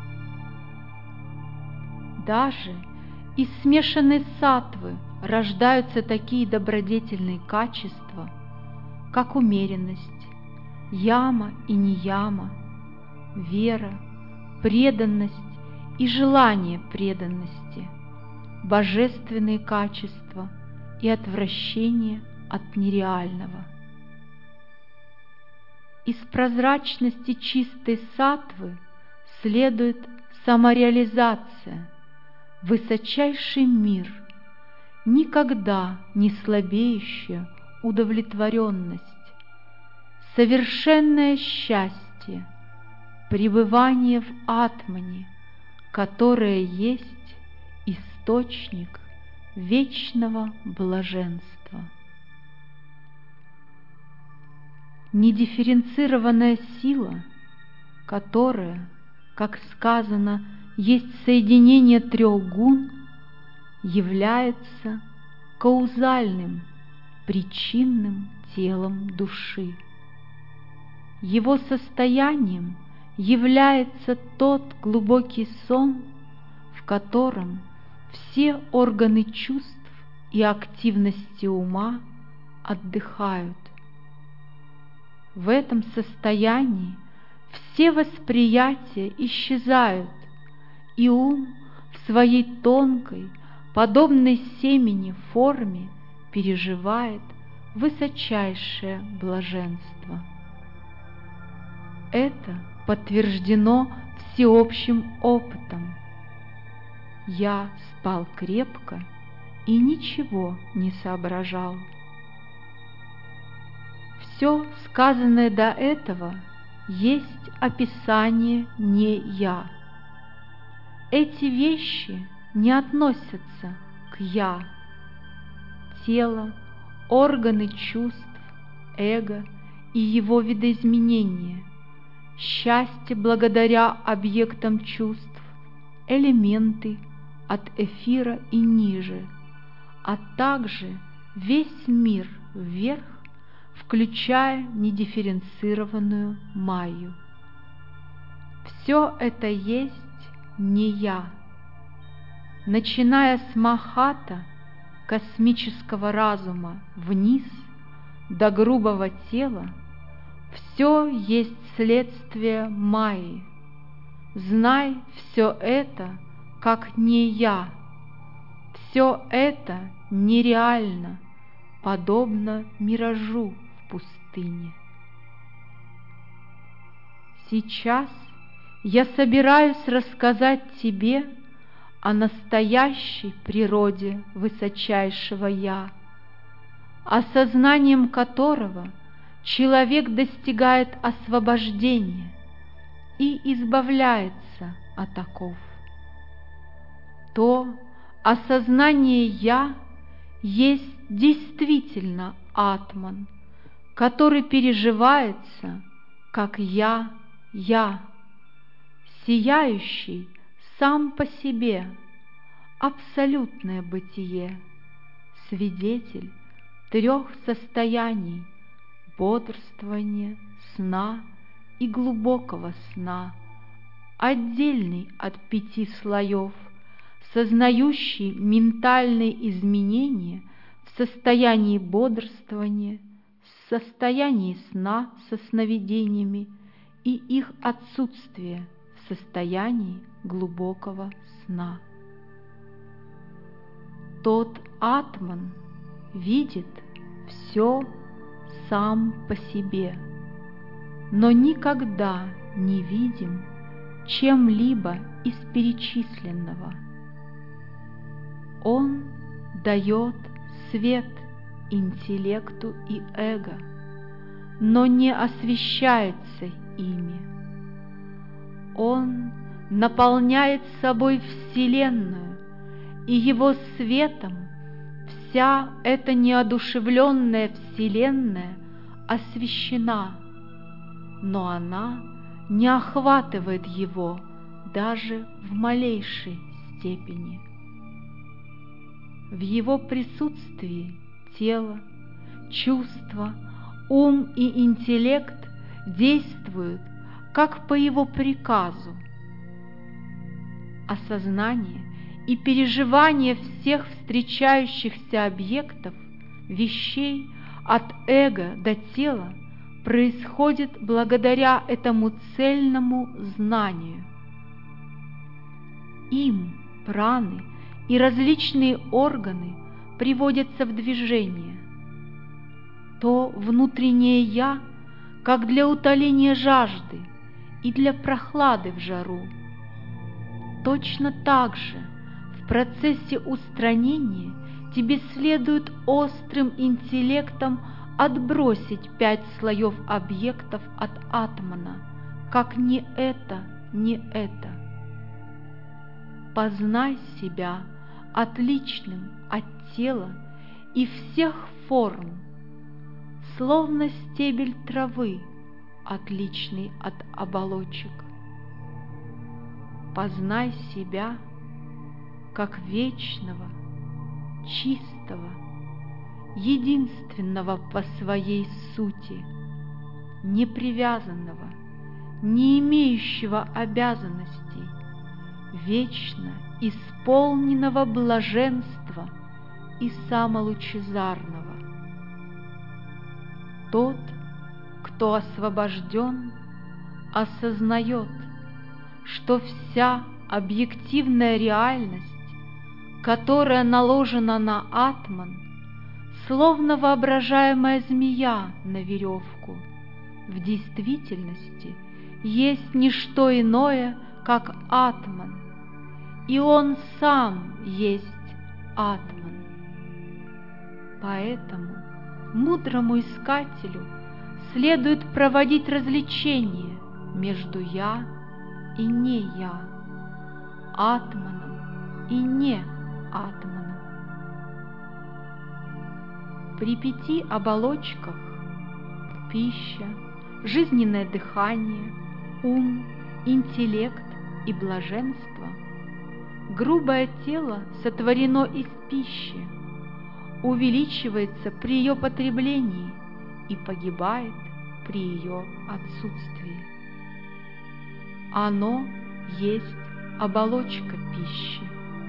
[SPEAKER 1] Даже из смешанной саттвы рождаются такие добродетельные качества, как умеренность, яма и нияма, вера, преданность и желание преданности, божественные качества и отвращение от нереального. Из прозрачности чистой саттвы следует самореализация, высочайший мир, никогда не слабеющая удовлетворенность, совершенное счастье, пребывание в атмане, которое есть источник вечного блаженства. Недифференцированная сила, которая, как сказано, есть соединение трех гун, является каузальным, причинным телом души. Его состоянием является тот глубокий сон, в котором все органы чувств и активности ума отдыхают. В этом состоянии все восприятия исчезают, и ум в своей тонкой, подобной семени форме переживает высочайшее блаженство. Это подтверждено всеобщим опытом. я спал крепко и ничего не соображал. Все сказанное до этого есть описание не я. Эти вещи не относятся к я. Тело, органы чувств, эго и его видоизменения, счастье благодаря объектам чувств, элементы от эфира и ниже, а также весь мир вверх, включая недифференцированную майю. Все это есть не я. Начиная с Махата, космического разума, вниз до грубого тела, все есть следствие майи. Знай все это как не я. Все это нереально, подобно миражу в пустыне. Сейчас я собираюсь рассказать тебе о настоящей природе высочайшего Я, осознанием которого человек достигает освобождения и избавляется от оков. То осознание «Я» есть действительно Атман, который переживается как «Я», сияющий сам по себе, абсолютное бытие, свидетель трех состояний – бодрствования, сна и глубокого сна, отдельный от 5 слоев, сознающий ментальные изменения в состоянии бодрствования, в состоянии сна со сновидениями и их отсутствие в состоянии глубокого сна. Тот Атман видит все сам по себе, но никогда не видим чем-либо из перечисленного. Он дает свет интеллекту и эго, но не освещается ими. Он наполняет собой Вселенную, и его светом вся эта неодушевленная Вселенная освещена, но она не охватывает его даже в малейшей степени. В его присутствии тело, чувства, ум и интеллект действуют как по его приказу. Осознание и переживание всех встречающихся объектов, вещей от эго до тела происходит благодаря этому цельному знанию. Им праны и различные органы приводятся в движение. То внутреннее «я», как для утоления жажды и для прохлады в жару. Точно так же в процессе устранения тебе следует острым интеллектом отбросить 5 слоев объектов от Атмана, как не это, не это. Познай себя отличным от тела и всех форм, словно стебель травы, отличный от оболочек. Познай себя как вечного, чистого, единственного по своей сути, непривязанного, не имеющего обязанностей, вечно исполненного блаженства и самолучезарного. Тот, кто освобожден, осознает, что вся объективная реальность, которая наложена на Атман, словно воображаемая змея на веревку, в действительности есть не что иное, как Атман, и Он сам есть Атман. Поэтому мудрому искателю следует проводить различение между «я» и «не я», Атманом и не Атманом. При 5 оболочках – пища, жизненное дыхание, ум, интеллект и блаженство – грубое тело сотворено из пищи, увеличивается при ее потреблении и погибает при ее отсутствии. Оно есть оболочка пищи,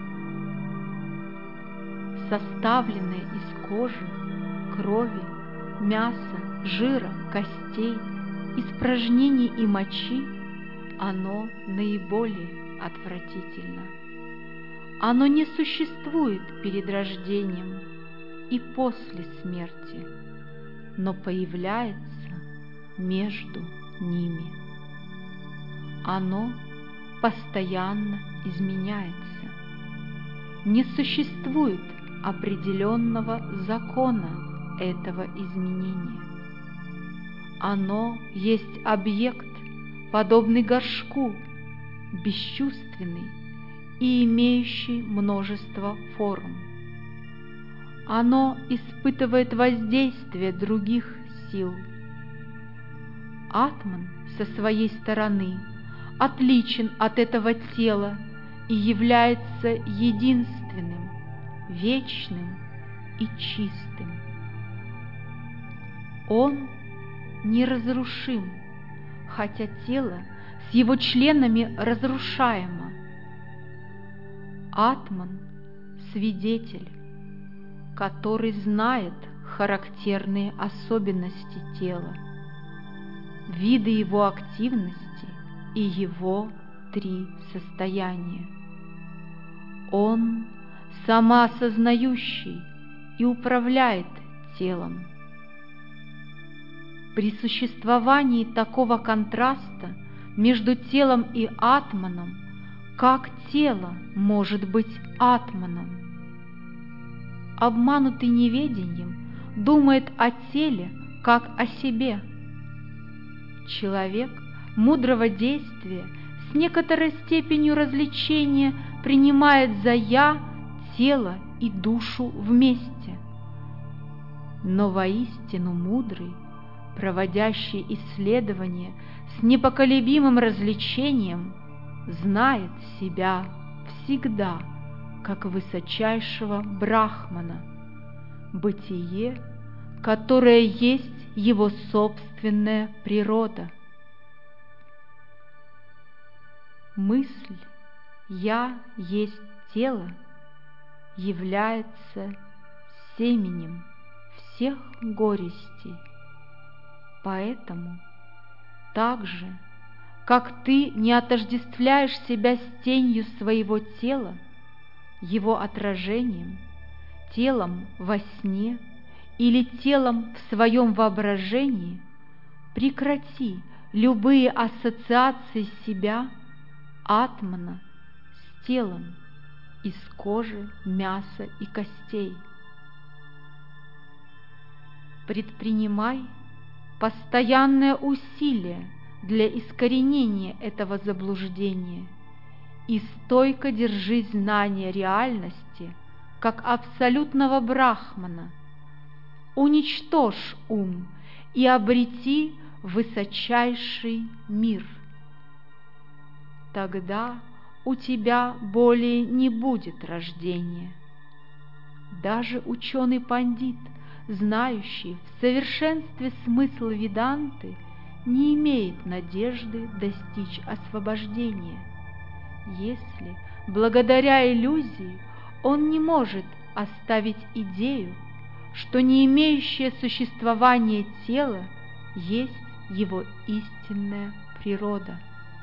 [SPEAKER 1] составленная из кожи, крови, мяса, жира, костей, испражнений и мочи, оно наиболее отвратительно. Оно не существует перед рождением и после смерти, но появляется между ними. Оно постоянно изменяется. Не существует определенного закона этого изменения. Оно есть объект, подобный горшку, бесчувственный и имеющий множество форм. Оно испытывает воздействие других сил. Атман со своей стороны отличен от этого тела и является единственным, вечным и чистым. Он неразрушим, хотя тело с его членами разрушаемо. Атман – свидетель, который знает характерные особенности тела, виды его активности и его 3 состояния. Он самоосознающий и управляет телом. При существовании такого контраста между телом и атманом, как тело может быть атманом? Обманутый неведением думает о теле как о себе. Человек мудрого действия с некоторой степенью развлечения принимает за «я» тело и душу вместе. Но воистину мудрый, проводящий исследования с непоколебимым развлечением, знает себя всегда как высочайшего Брахмана, бытие, которое есть его собственная природа. Мысль «я есть тело» является семенем всех горестей. Поэтому так же, как ты не отождествляешь себя с тенью своего тела, его отражением, телом во сне или телом в своем воображении, прекрати любые ассоциации себя, атмана, с телом из кожи, мяса и костей. Предпринимай постоянное усилие для искоренения этого заблуждения и стойко держи знание реальности как абсолютного Брахмана. Уничтожь ум и обрети высочайший мир. Тогда у тебя более не будет рождения. Даже ученый-пандит, знающий в совершенстве смысл Веданты, не имеет надежды достичь освобождения, если, благодаря иллюзии, он не может оставить идею, что не имеющее существование тело есть его истинная природа.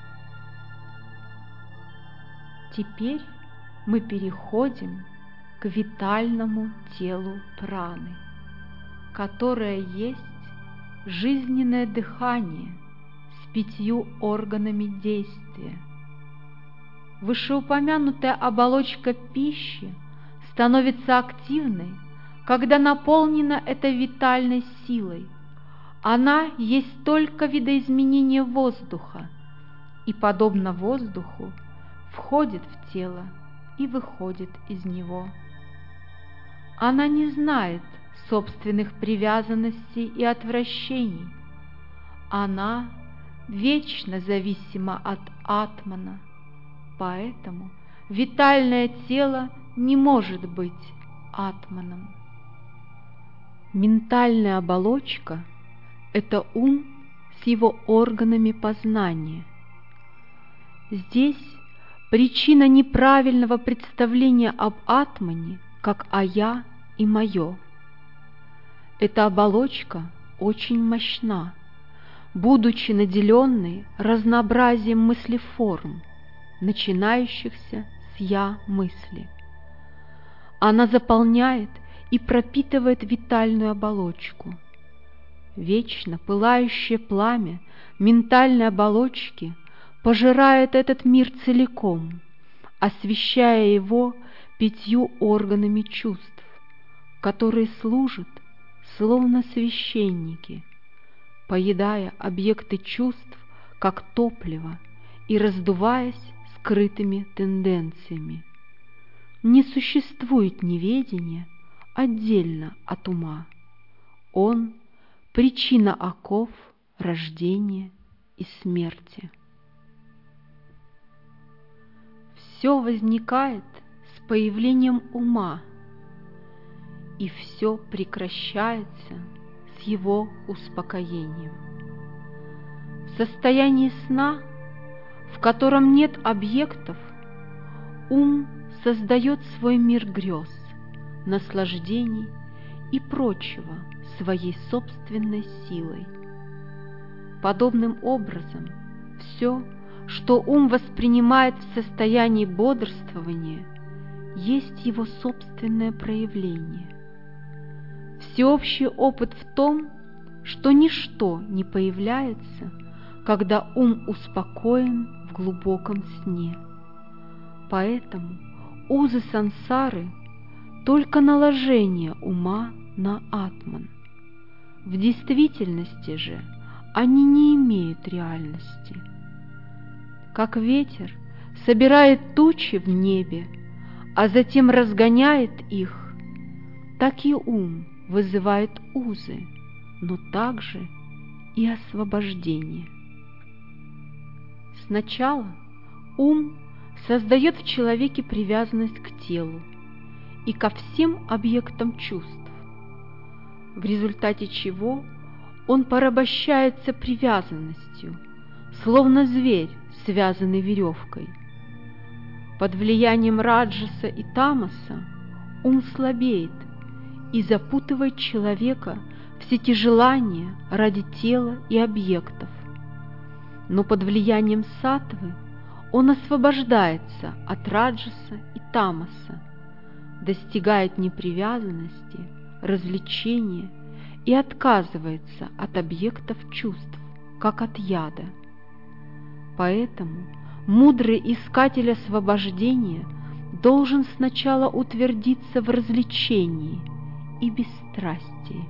[SPEAKER 1] Теперь мы переходим к витальному телу праны, которое есть жизненное дыхание с 5 органами действия. Вышеупомянутая оболочка пищи становится активной, когда наполнена этой витальной силой. Она есть только видоизменение воздуха, и, подобно воздуху, входит в тело и выходит из него. Она не знает собственных привязанностей и отвращений. Она вечно зависима от атмана, поэтому витальное тело не может быть атманом. Ментальная оболочка – это ум с его органами познания. Здесь причина неправильного представления об атмане как о «я» и «моё». Эта оболочка очень мощна, будучи наделенной разнообразием мыслеформ, начинающихся с «я» мысли. Она заполняет и пропитывает витальную оболочку. Вечно пылающее пламя ментальной оболочки пожирает этот мир целиком, освещая его 5 органами чувств, которые служат словно священники, поедая объекты чувств как топливо и раздуваясь скрытыми тенденциями. Не существует неведения отдельно от ума. Он – причина оков, рождения и смерти. Все возникает с появлением ума, и все прекращается с его успокоением. В состоянии сна, в котором нет объектов, ум создает свой мир грез, наслаждений и прочего своей собственной силой. Подобным образом, все, что ум воспринимает в состоянии бодрствования, есть его собственное проявление. Всеобщий опыт в том, что ничто не появляется, когда ум успокоен в глубоком сне. Поэтому узы сансары – только наложение ума на атман. В действительности же они не имеют реальности. Как ветер собирает тучи в небе, а затем разгоняет их, так и ум вызывает узы, но также и освобождение. Сначала ум создает в человеке привязанность к телу и ко всем объектам чувств, в результате чего он порабощается привязанностью, словно зверь, связанный веревкой. Под влиянием раджаса и тамаса ум слабеет и запутывает человека в сети желания ради тела и объектов. Но под влиянием саттвы он освобождается от раджаса и тамаса, достигает непривязанности, развлечения и отказывается от объектов чувств, как от яда. Поэтому мудрый искатель освобождения должен сначала утвердиться в развлечении и бесстрастии.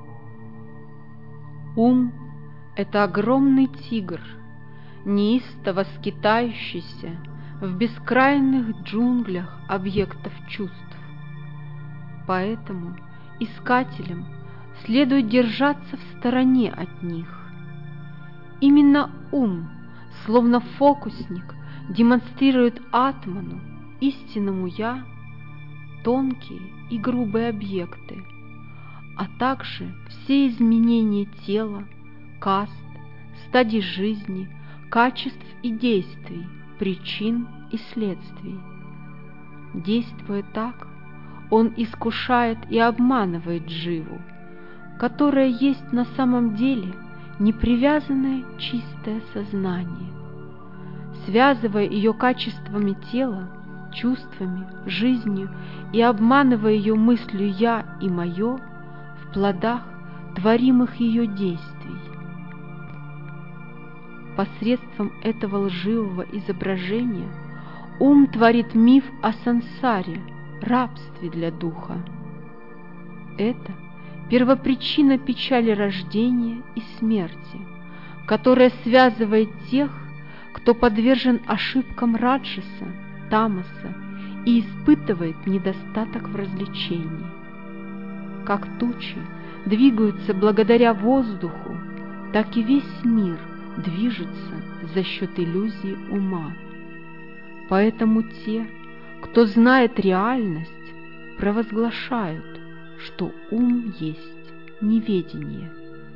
[SPEAKER 1] Ум – это огромный тигр, неистово скитающийся в бескрайних джунглях объектов чувств. Поэтому искателям следует держаться в стороне от них. Именно ум, словно фокусник, демонстрирует атману, истинному «я», тонкие и грубые объекты, а также все изменения тела, каст, стадий жизни, качеств и действий, причин и следствий. Действуя так, он искушает и обманывает дживу, которая есть на самом деле непривязанное чистое сознание, связывая ее качествами тела, чувствами, жизнью и обманывая ее мыслью «я» и «моё» в плодах творимых ее действий. Посредством этого лживого изображения Ум творит миф о сансаре, рабстве для духа. Это первопричина печали рождения и смерти, которая связывает тех, кто подвержен ошибкам раджаса, тамаса и испытывает недостаток в развлечении. Как тучи двигаются благодаря воздуху, так и весь мир движется за счет иллюзии ума. Поэтому те, кто знает реальность, провозглашают, что ум есть неведение.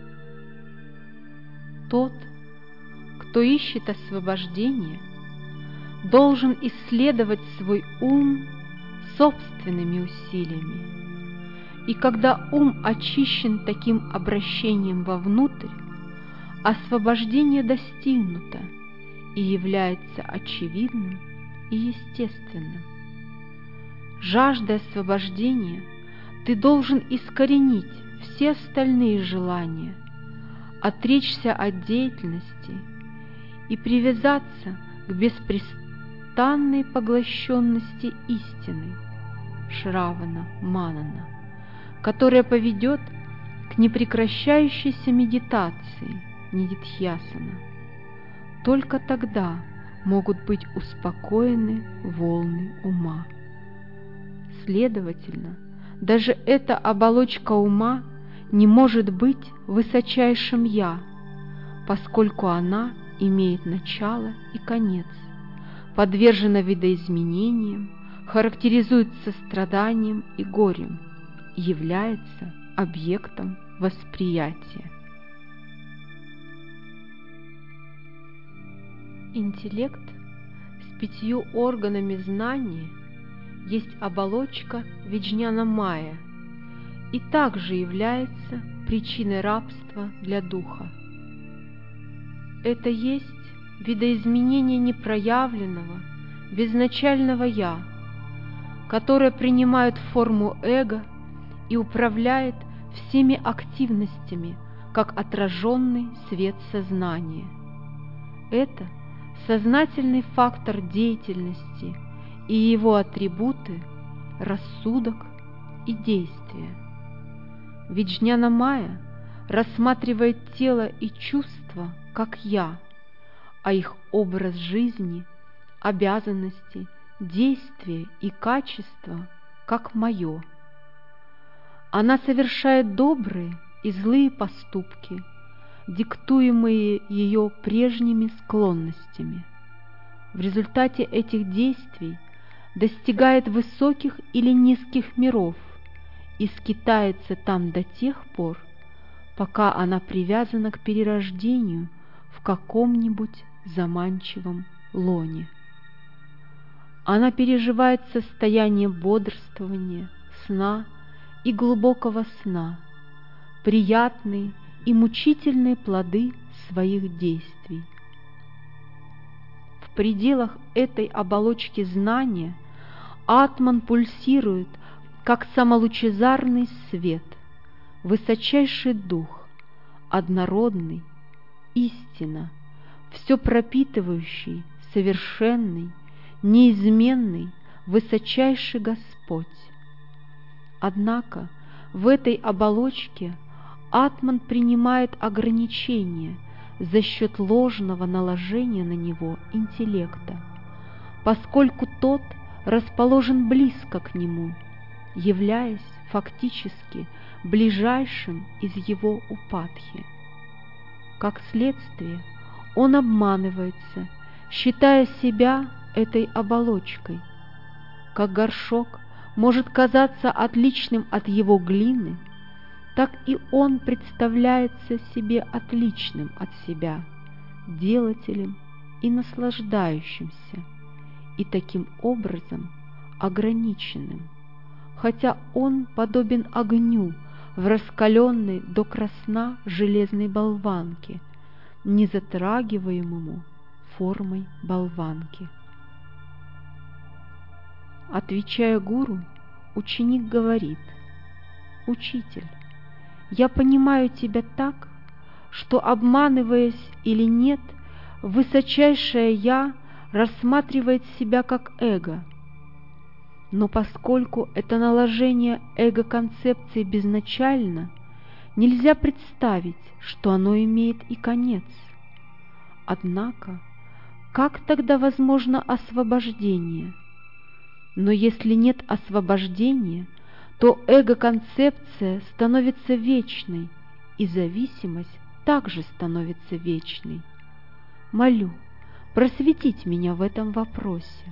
[SPEAKER 1] Тот, кто ищет освобождения, должен исследовать свой ум собственными усилиями. И когда ум очищен таким обращением вовнутрь, освобождение достигнуто и является очевидным и естественным. Жаждой освобождения ты должен искоренить все остальные желания, отречься от деятельности и привязаться к беспрестанной поглощенности истины Шравана Манана, которая поведет к непрекращающейся медитации нидидхьясана. Только тогда могут быть успокоены волны ума. Следовательно, даже эта оболочка ума не может быть высочайшим «я», поскольку она имеет начало и конец, подвержена видоизменениям, характеризуется страданием и горем, является объектом восприятия. Интеллект с 5 органами знания есть оболочка виджняна-майя и также является причиной рабства для духа. Это есть видоизменение непроявленного, безначального «я», которое принимает форму эго и управляет всеми активностями, как отраженный свет сознания. Это сознательный фактор деятельности и его атрибуты – рассудок и действие. Виджняна-майя рассматривает тело и чувства как «я», а их образ жизни, обязанности, действия и качества как «моё». Она совершает добрые и злые поступки, диктуемые ее прежними склонностями. В результате этих действий достигает высоких или низких миров и скитается там до тех пор, пока она привязана к перерождению в каком-нибудь заманчивом лоне. Она переживает состояние бодрствования, сна и глубокого сна, приятные и мучительные плоды своих действий. В пределах этой оболочки знания атман пульсирует, как самолучезарный свет, высочайший дух, однородный, истина, все пропитывающий, совершенный, неизменный, высочайший Господь. Однако в этой оболочке атман принимает ограничения за счет ложного наложения на него интеллекта, поскольку тот расположен близко к нему, являясь фактически ближайшим из его упадхи. Как следствие, он обманывается, считая себя этой оболочкой. Как горшок может казаться отличным от его глины, так и он представляется себе отличным от себя, делателем и наслаждающимся, и таким образом ограниченным, хотя он подобен огню в раскаленной до красна железной болванке, не затрагиваемому формой болванки. Отвечая гуру, ученик говорит: «Учитель, я понимаю тебя так, что, обманываясь или нет, высочайшее «Я» рассматривает себя как эго. Но поскольку это наложение эго-концепции безначально, нельзя представить, что оно имеет и конец. Однако, как тогда возможно освобождение? Но если нет освобождения, то эго-концепция становится вечной, и зависимость также становится вечной. Молю, просветить меня в этом вопросе.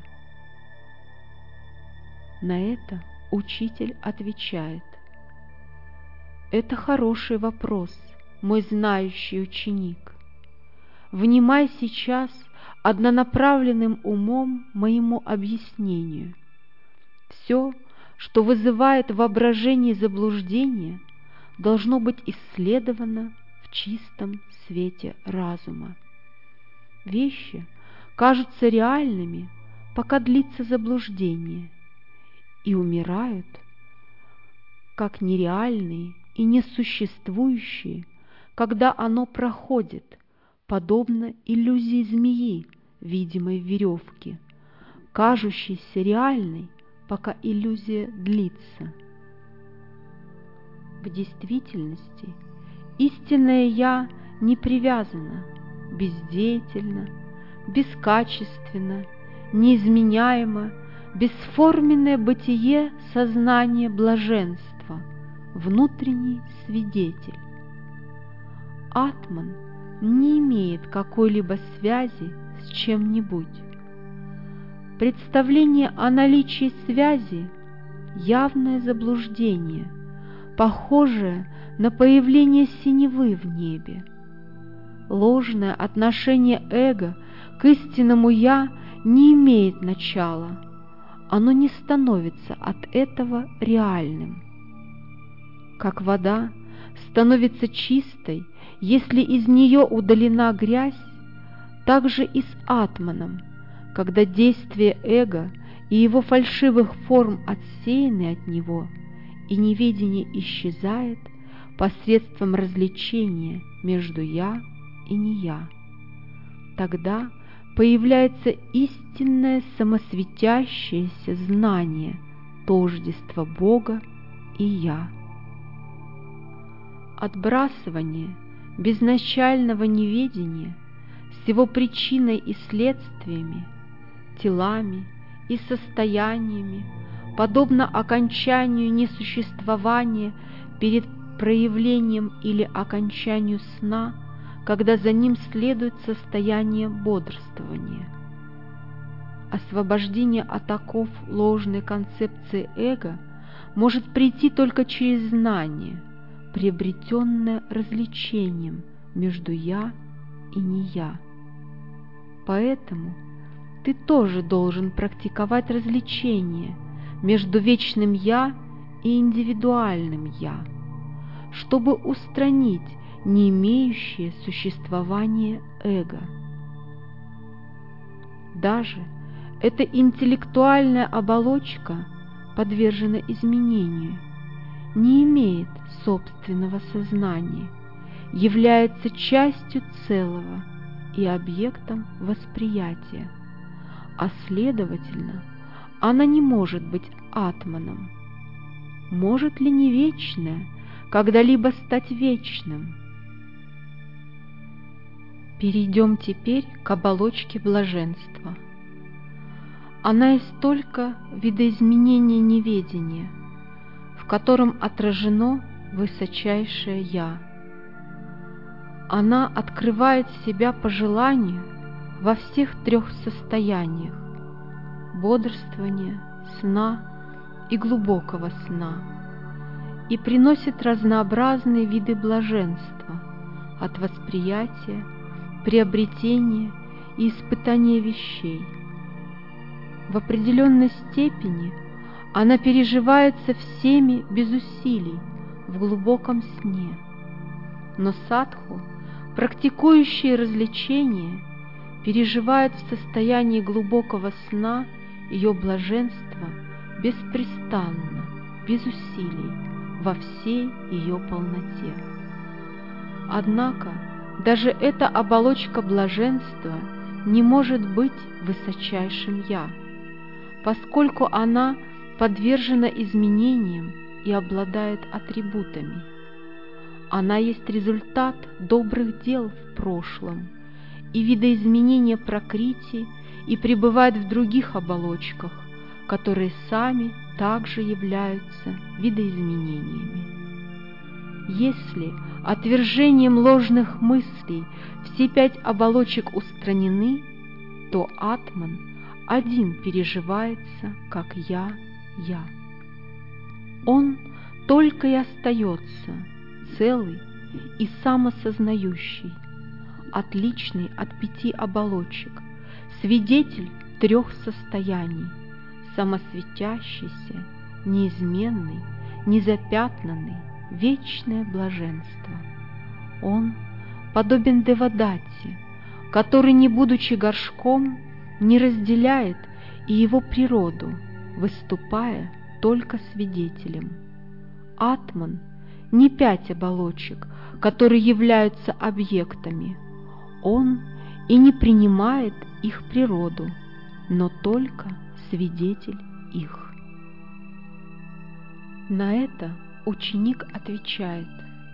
[SPEAKER 1] На это учитель отвечает: это хороший вопрос, мой знающий ученик. Внимай сейчас однонаправленным умом моему объяснению. Все, что вызывает в воображении заблуждение, должно быть исследовано в чистом свете разума. Вещи кажутся реальными, пока длится заблуждение, и умирают, как нереальные и несуществующие, когда оно проходит, подобно иллюзии змеи, видимой в веревке, кажущейся реальной, пока иллюзия длится. В действительности истинное «Я» не привязано, бездеятельно, бескачественно, неизменяемо, бесформенное бытие сознания блаженства, внутренний свидетель. Атман не имеет какой-либо связи с чем-нибудь. Представление о наличии связи – явное заблуждение, похожее на появление синевы в небе. Ложное отношение эго к истинному «Я» не имеет начала, оно не становится от этого реальным. Как вода становится чистой, если из нее удалена грязь, так же и с атманом, когда действие эго и его фальшивых форм отсеяны от него, и неведение исчезает посредством развлечения между «я» и «не я». Тогда появляется истинное самосветящееся знание тождества Бога и «я». Отбрасывание безначального неведения с его причиной и следствиями, телами и состояниями, подобно окончанию несуществования перед проявлением или окончанию сна, когда за ним следует состояние бодрствования. Освобождение от оков ложной концепции эго может прийти только через знание, приобретенное развлечением между «я» и «не я». Поэтому ты тоже должен практиковать развлечение между вечным «я» и индивидуальным «я», чтобы устранить не имеющее существования эго. Даже эта интеллектуальная оболочка подвержена изменению, не имеет собственного сознания, является частью целого и объектом восприятия, а следовательно, она не может быть атманом. Может ли не вечное когда-либо стать вечным? Перейдем теперь к оболочке блаженства. Она есть только видоизменение неведения, в котором отражено высочайшее «Я». Она открывает себя по желанию во всех трех состояниях – бодрствования, сна и глубокого сна, и приносит разнообразные виды блаженства от восприятия, приобретения и испытания вещей. В определенной степени она переживается всеми без усилий в глубоком сне, но садху, практикующие развлечения, переживают в состоянии глубокого сна ее блаженство беспрестанно, без усилий, во всей ее полноте. Однако даже эта оболочка блаженства не может быть высочайшим «Я», поскольку она подвержена изменениям и обладает атрибутами. Она есть результат добрых дел в прошлом и видоизменения пракрити и пребывает в других оболочках, которые сами также являются видоизменениями. Если отвержением ложных мыслей все 5 оболочек устранены, то атман один переживается как «Я». Он только и остается целый и самосознающий, отличный от 5 оболочек, свидетель 3 состояний, самосветящийся, неизменный, незапятнанный, вечное блаженство. Он подобен Девадатте, который, не будучи горшком, не разделяет и его природу, выступая только свидетелем. Атман не 5 оболочек, которые являются объектами. Он и не принимает их природу, но только свидетель их. На это ученик отвечает: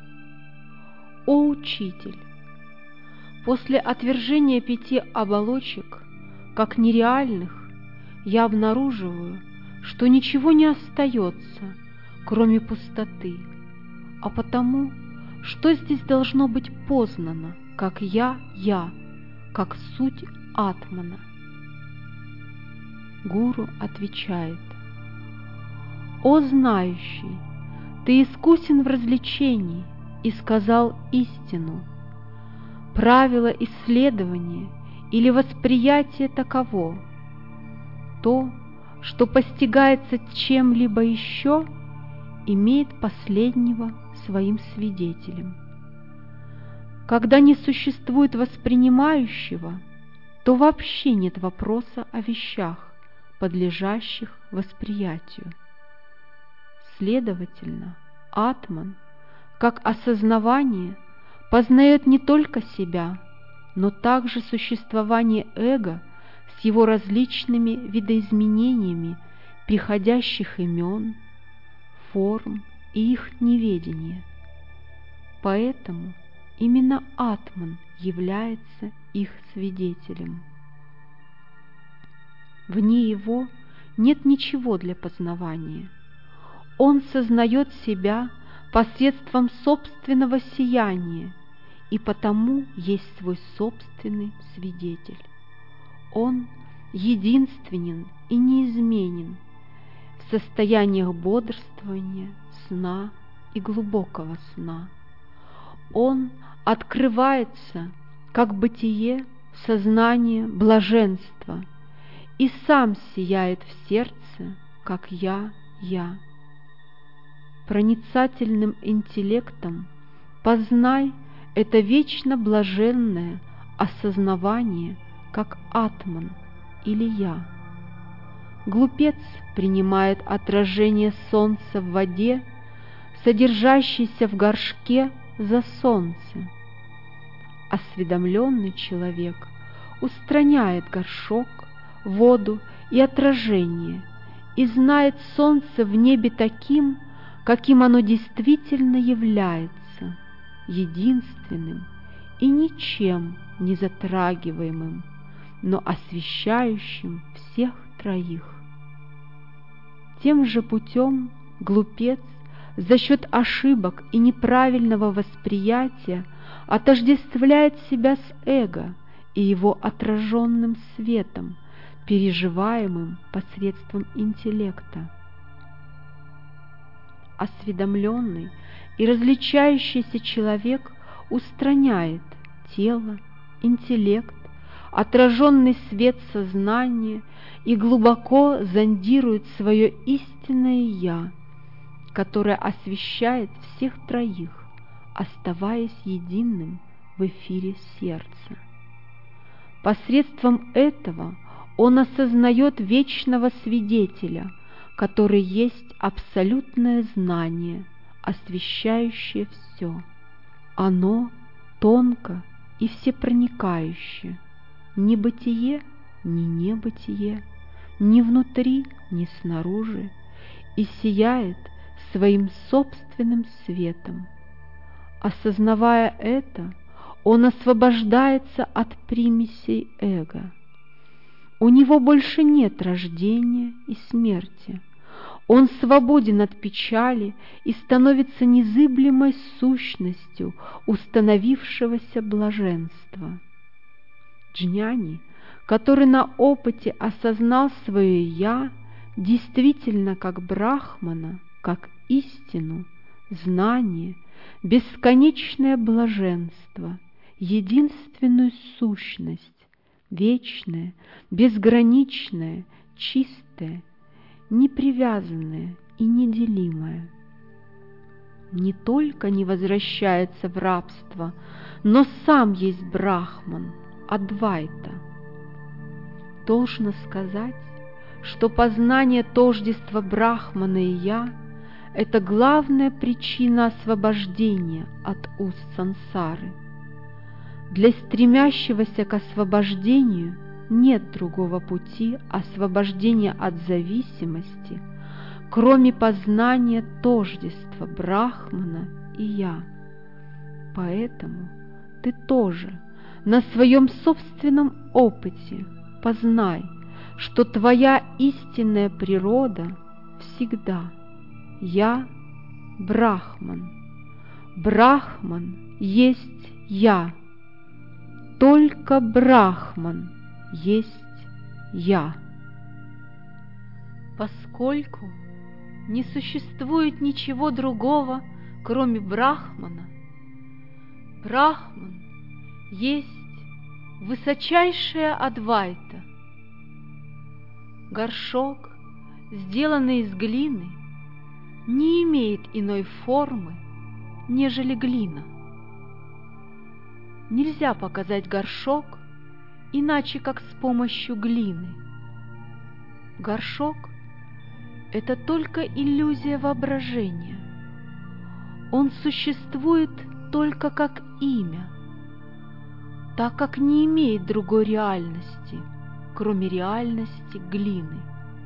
[SPEAKER 1] «О учитель, после отвержения 5 оболочек, как нереальных, я обнаруживаю, что ничего не остается, кроме пустоты, а потому, что здесь должно быть познано, как «Я», как суть атмана». Гуру отвечает: «О знающий, ты искусен в развлечении и сказал истину. Правило исследования или восприятия таково: то, что постигается чем-либо еще, имеет последнего своим свидетелем. Когда не существует воспринимающего, то вообще нет вопроса о вещах, подлежащих восприятию. Следовательно, атман, как осознавание, познает не только себя, но также существование эго с его различными видоизменениями приходящих имен, форм и их неведение. Поэтому именно атман является их свидетелем. Вне его нет ничего для познавания. Он сознает себя посредством собственного сияния и потому есть свой собственный свидетель. Он единственен и неизменен в состояниях бодрствования, сна и глубокого сна. Он открывается как бытие, сознание, блаженство и сам сияет в сердце, как «Я». Проницательным интеллектом познай это вечно блаженное осознавание, как атман или «Я». Глупец принимает отражение солнца в воде, содержащейся в горшке, за солнце. Осведомленный человек устраняет горшок, воду и отражение и знает солнце в небе таким, каким оно действительно является, единственным и ничем не затрагиваемым, но освещающим всех 3. Тем же путем глупец за счет ошибок и неправильного восприятия отождествляет себя с эго и его отраженным светом, переживаемым посредством интеллекта. Осведомленный и различающийся человек устраняет тело, интеллект, отраженный свет сознания и глубоко зондирует свое истинное «Я», которое освещает всех 3, оставаясь единым в эфире сердца. Посредством этого он осознает вечного свидетеля, который есть абсолютное знание, освещающее все. Оно тонко и всепроникающе, ни бытие, ни небытие, ни внутри, ни снаружи, и сияет своим собственным светом. Осознавая это, он освобождается от примесей эго. У него больше нет рождения и смерти. Он свободен от печали и становится незыблемой сущностью установившегося блаженства. Джняни, который на опыте осознал свое «я», действительно как Брахмана, как истину, знание, бесконечное блаженство, единственную сущность, вечное, безграничное, чистое, непривязанное и неделимое. Не только не возвращается в рабство, но сам есть Брахман, Адвайта. Должно сказать, что познание тождества Брахмана и «я» — это главная причина освобождения от уз сансары. Для стремящегося к освобождению нет другого пути освобождения от зависимости, кроме познания тождества Брахмана и «я». Поэтому ты тоже на своем собственном опыте познай, что твоя истинная природа всегда «я» Брахман. Брахман есть «я». Только Брахман есть «я». Поскольку не существует ничего другого, кроме Брахмана, Брахман есть высочайшая Адвайта. Горшок, сделанный из глины, не имеет иной формы, нежели глина. Нельзя показать горшок иначе, как с помощью глины. Горшок — это только иллюзия воображения. Он существует только как имя, так как не имеет другой реальности, кроме реальности глины.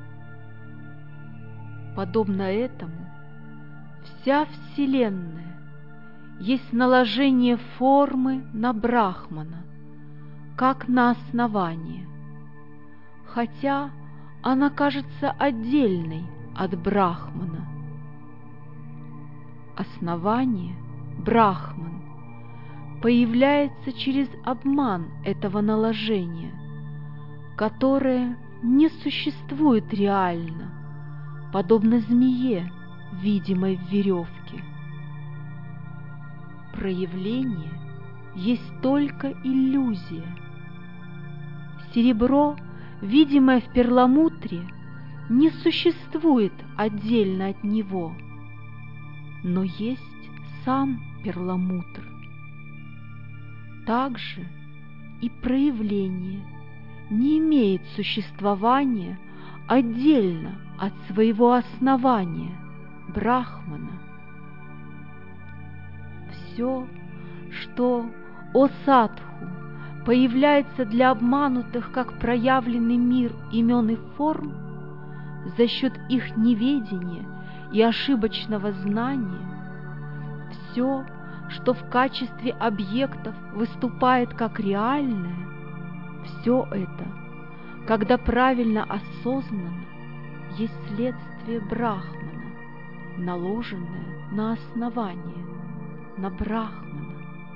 [SPEAKER 1] Подобно этому, вся Вселенная есть наложение формы на Брахмана, как на основание, хотя она кажется отдельной от Брахмана. Основание, Брахман, появляется через обман этого наложения, которое не существует реально, подобно змее, видимой в веревке. Проявление есть только иллюзия. Серебро, видимое в перламутре, не существует отдельно от него, но есть сам перламутр. Также и проявление не имеет существования отдельно от своего основания, Брахмана. Все, что, о садху, появляется для обманутых как проявленный мир имен и форм, за счет их неведения и ошибочного знания, все, что в качестве объектов выступает как реальное, все это, когда правильно осознано, есть следствие Брахмана, наложенное на основание, на Брахмана.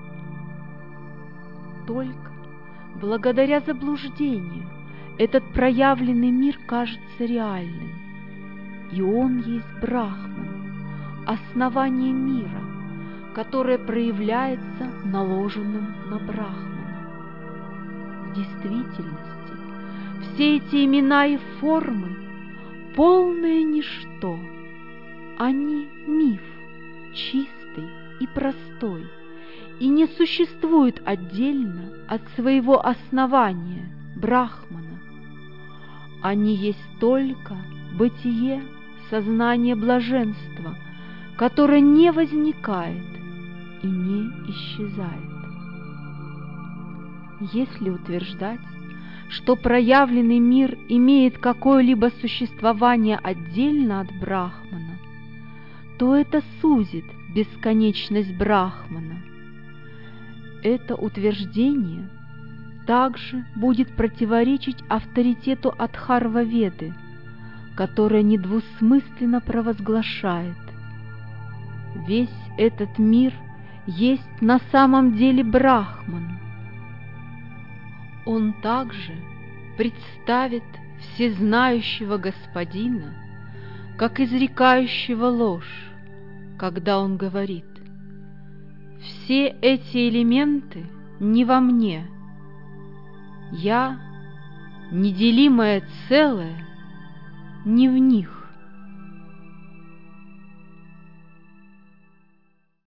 [SPEAKER 1] Только благодаря заблуждению этот проявленный мир кажется реальным, и он есть Брахман, основание мира, которое проявляется наложенным на Брахмана. В действительности все эти имена и формы — полное ничто. Они миф, чистый и простой, и не существуют отдельно от своего основания, Брахмана. Они есть только бытие, сознание блаженства, которое не возникает и не исчезает. Если утверждать, что проявленный мир имеет какое-либо существование отдельно от Брахмана, то это сузит бесконечность Брахмана. Это утверждение также будет противоречить авторитету Атхарва-веды, которая недвусмысленно провозглашает: весь этот мир есть на самом деле Брахман. Он также представит всезнающего Господина как изрекающего ложь, когда он говорит: все эти элементы не во мне, я, неделимое целое, не в них.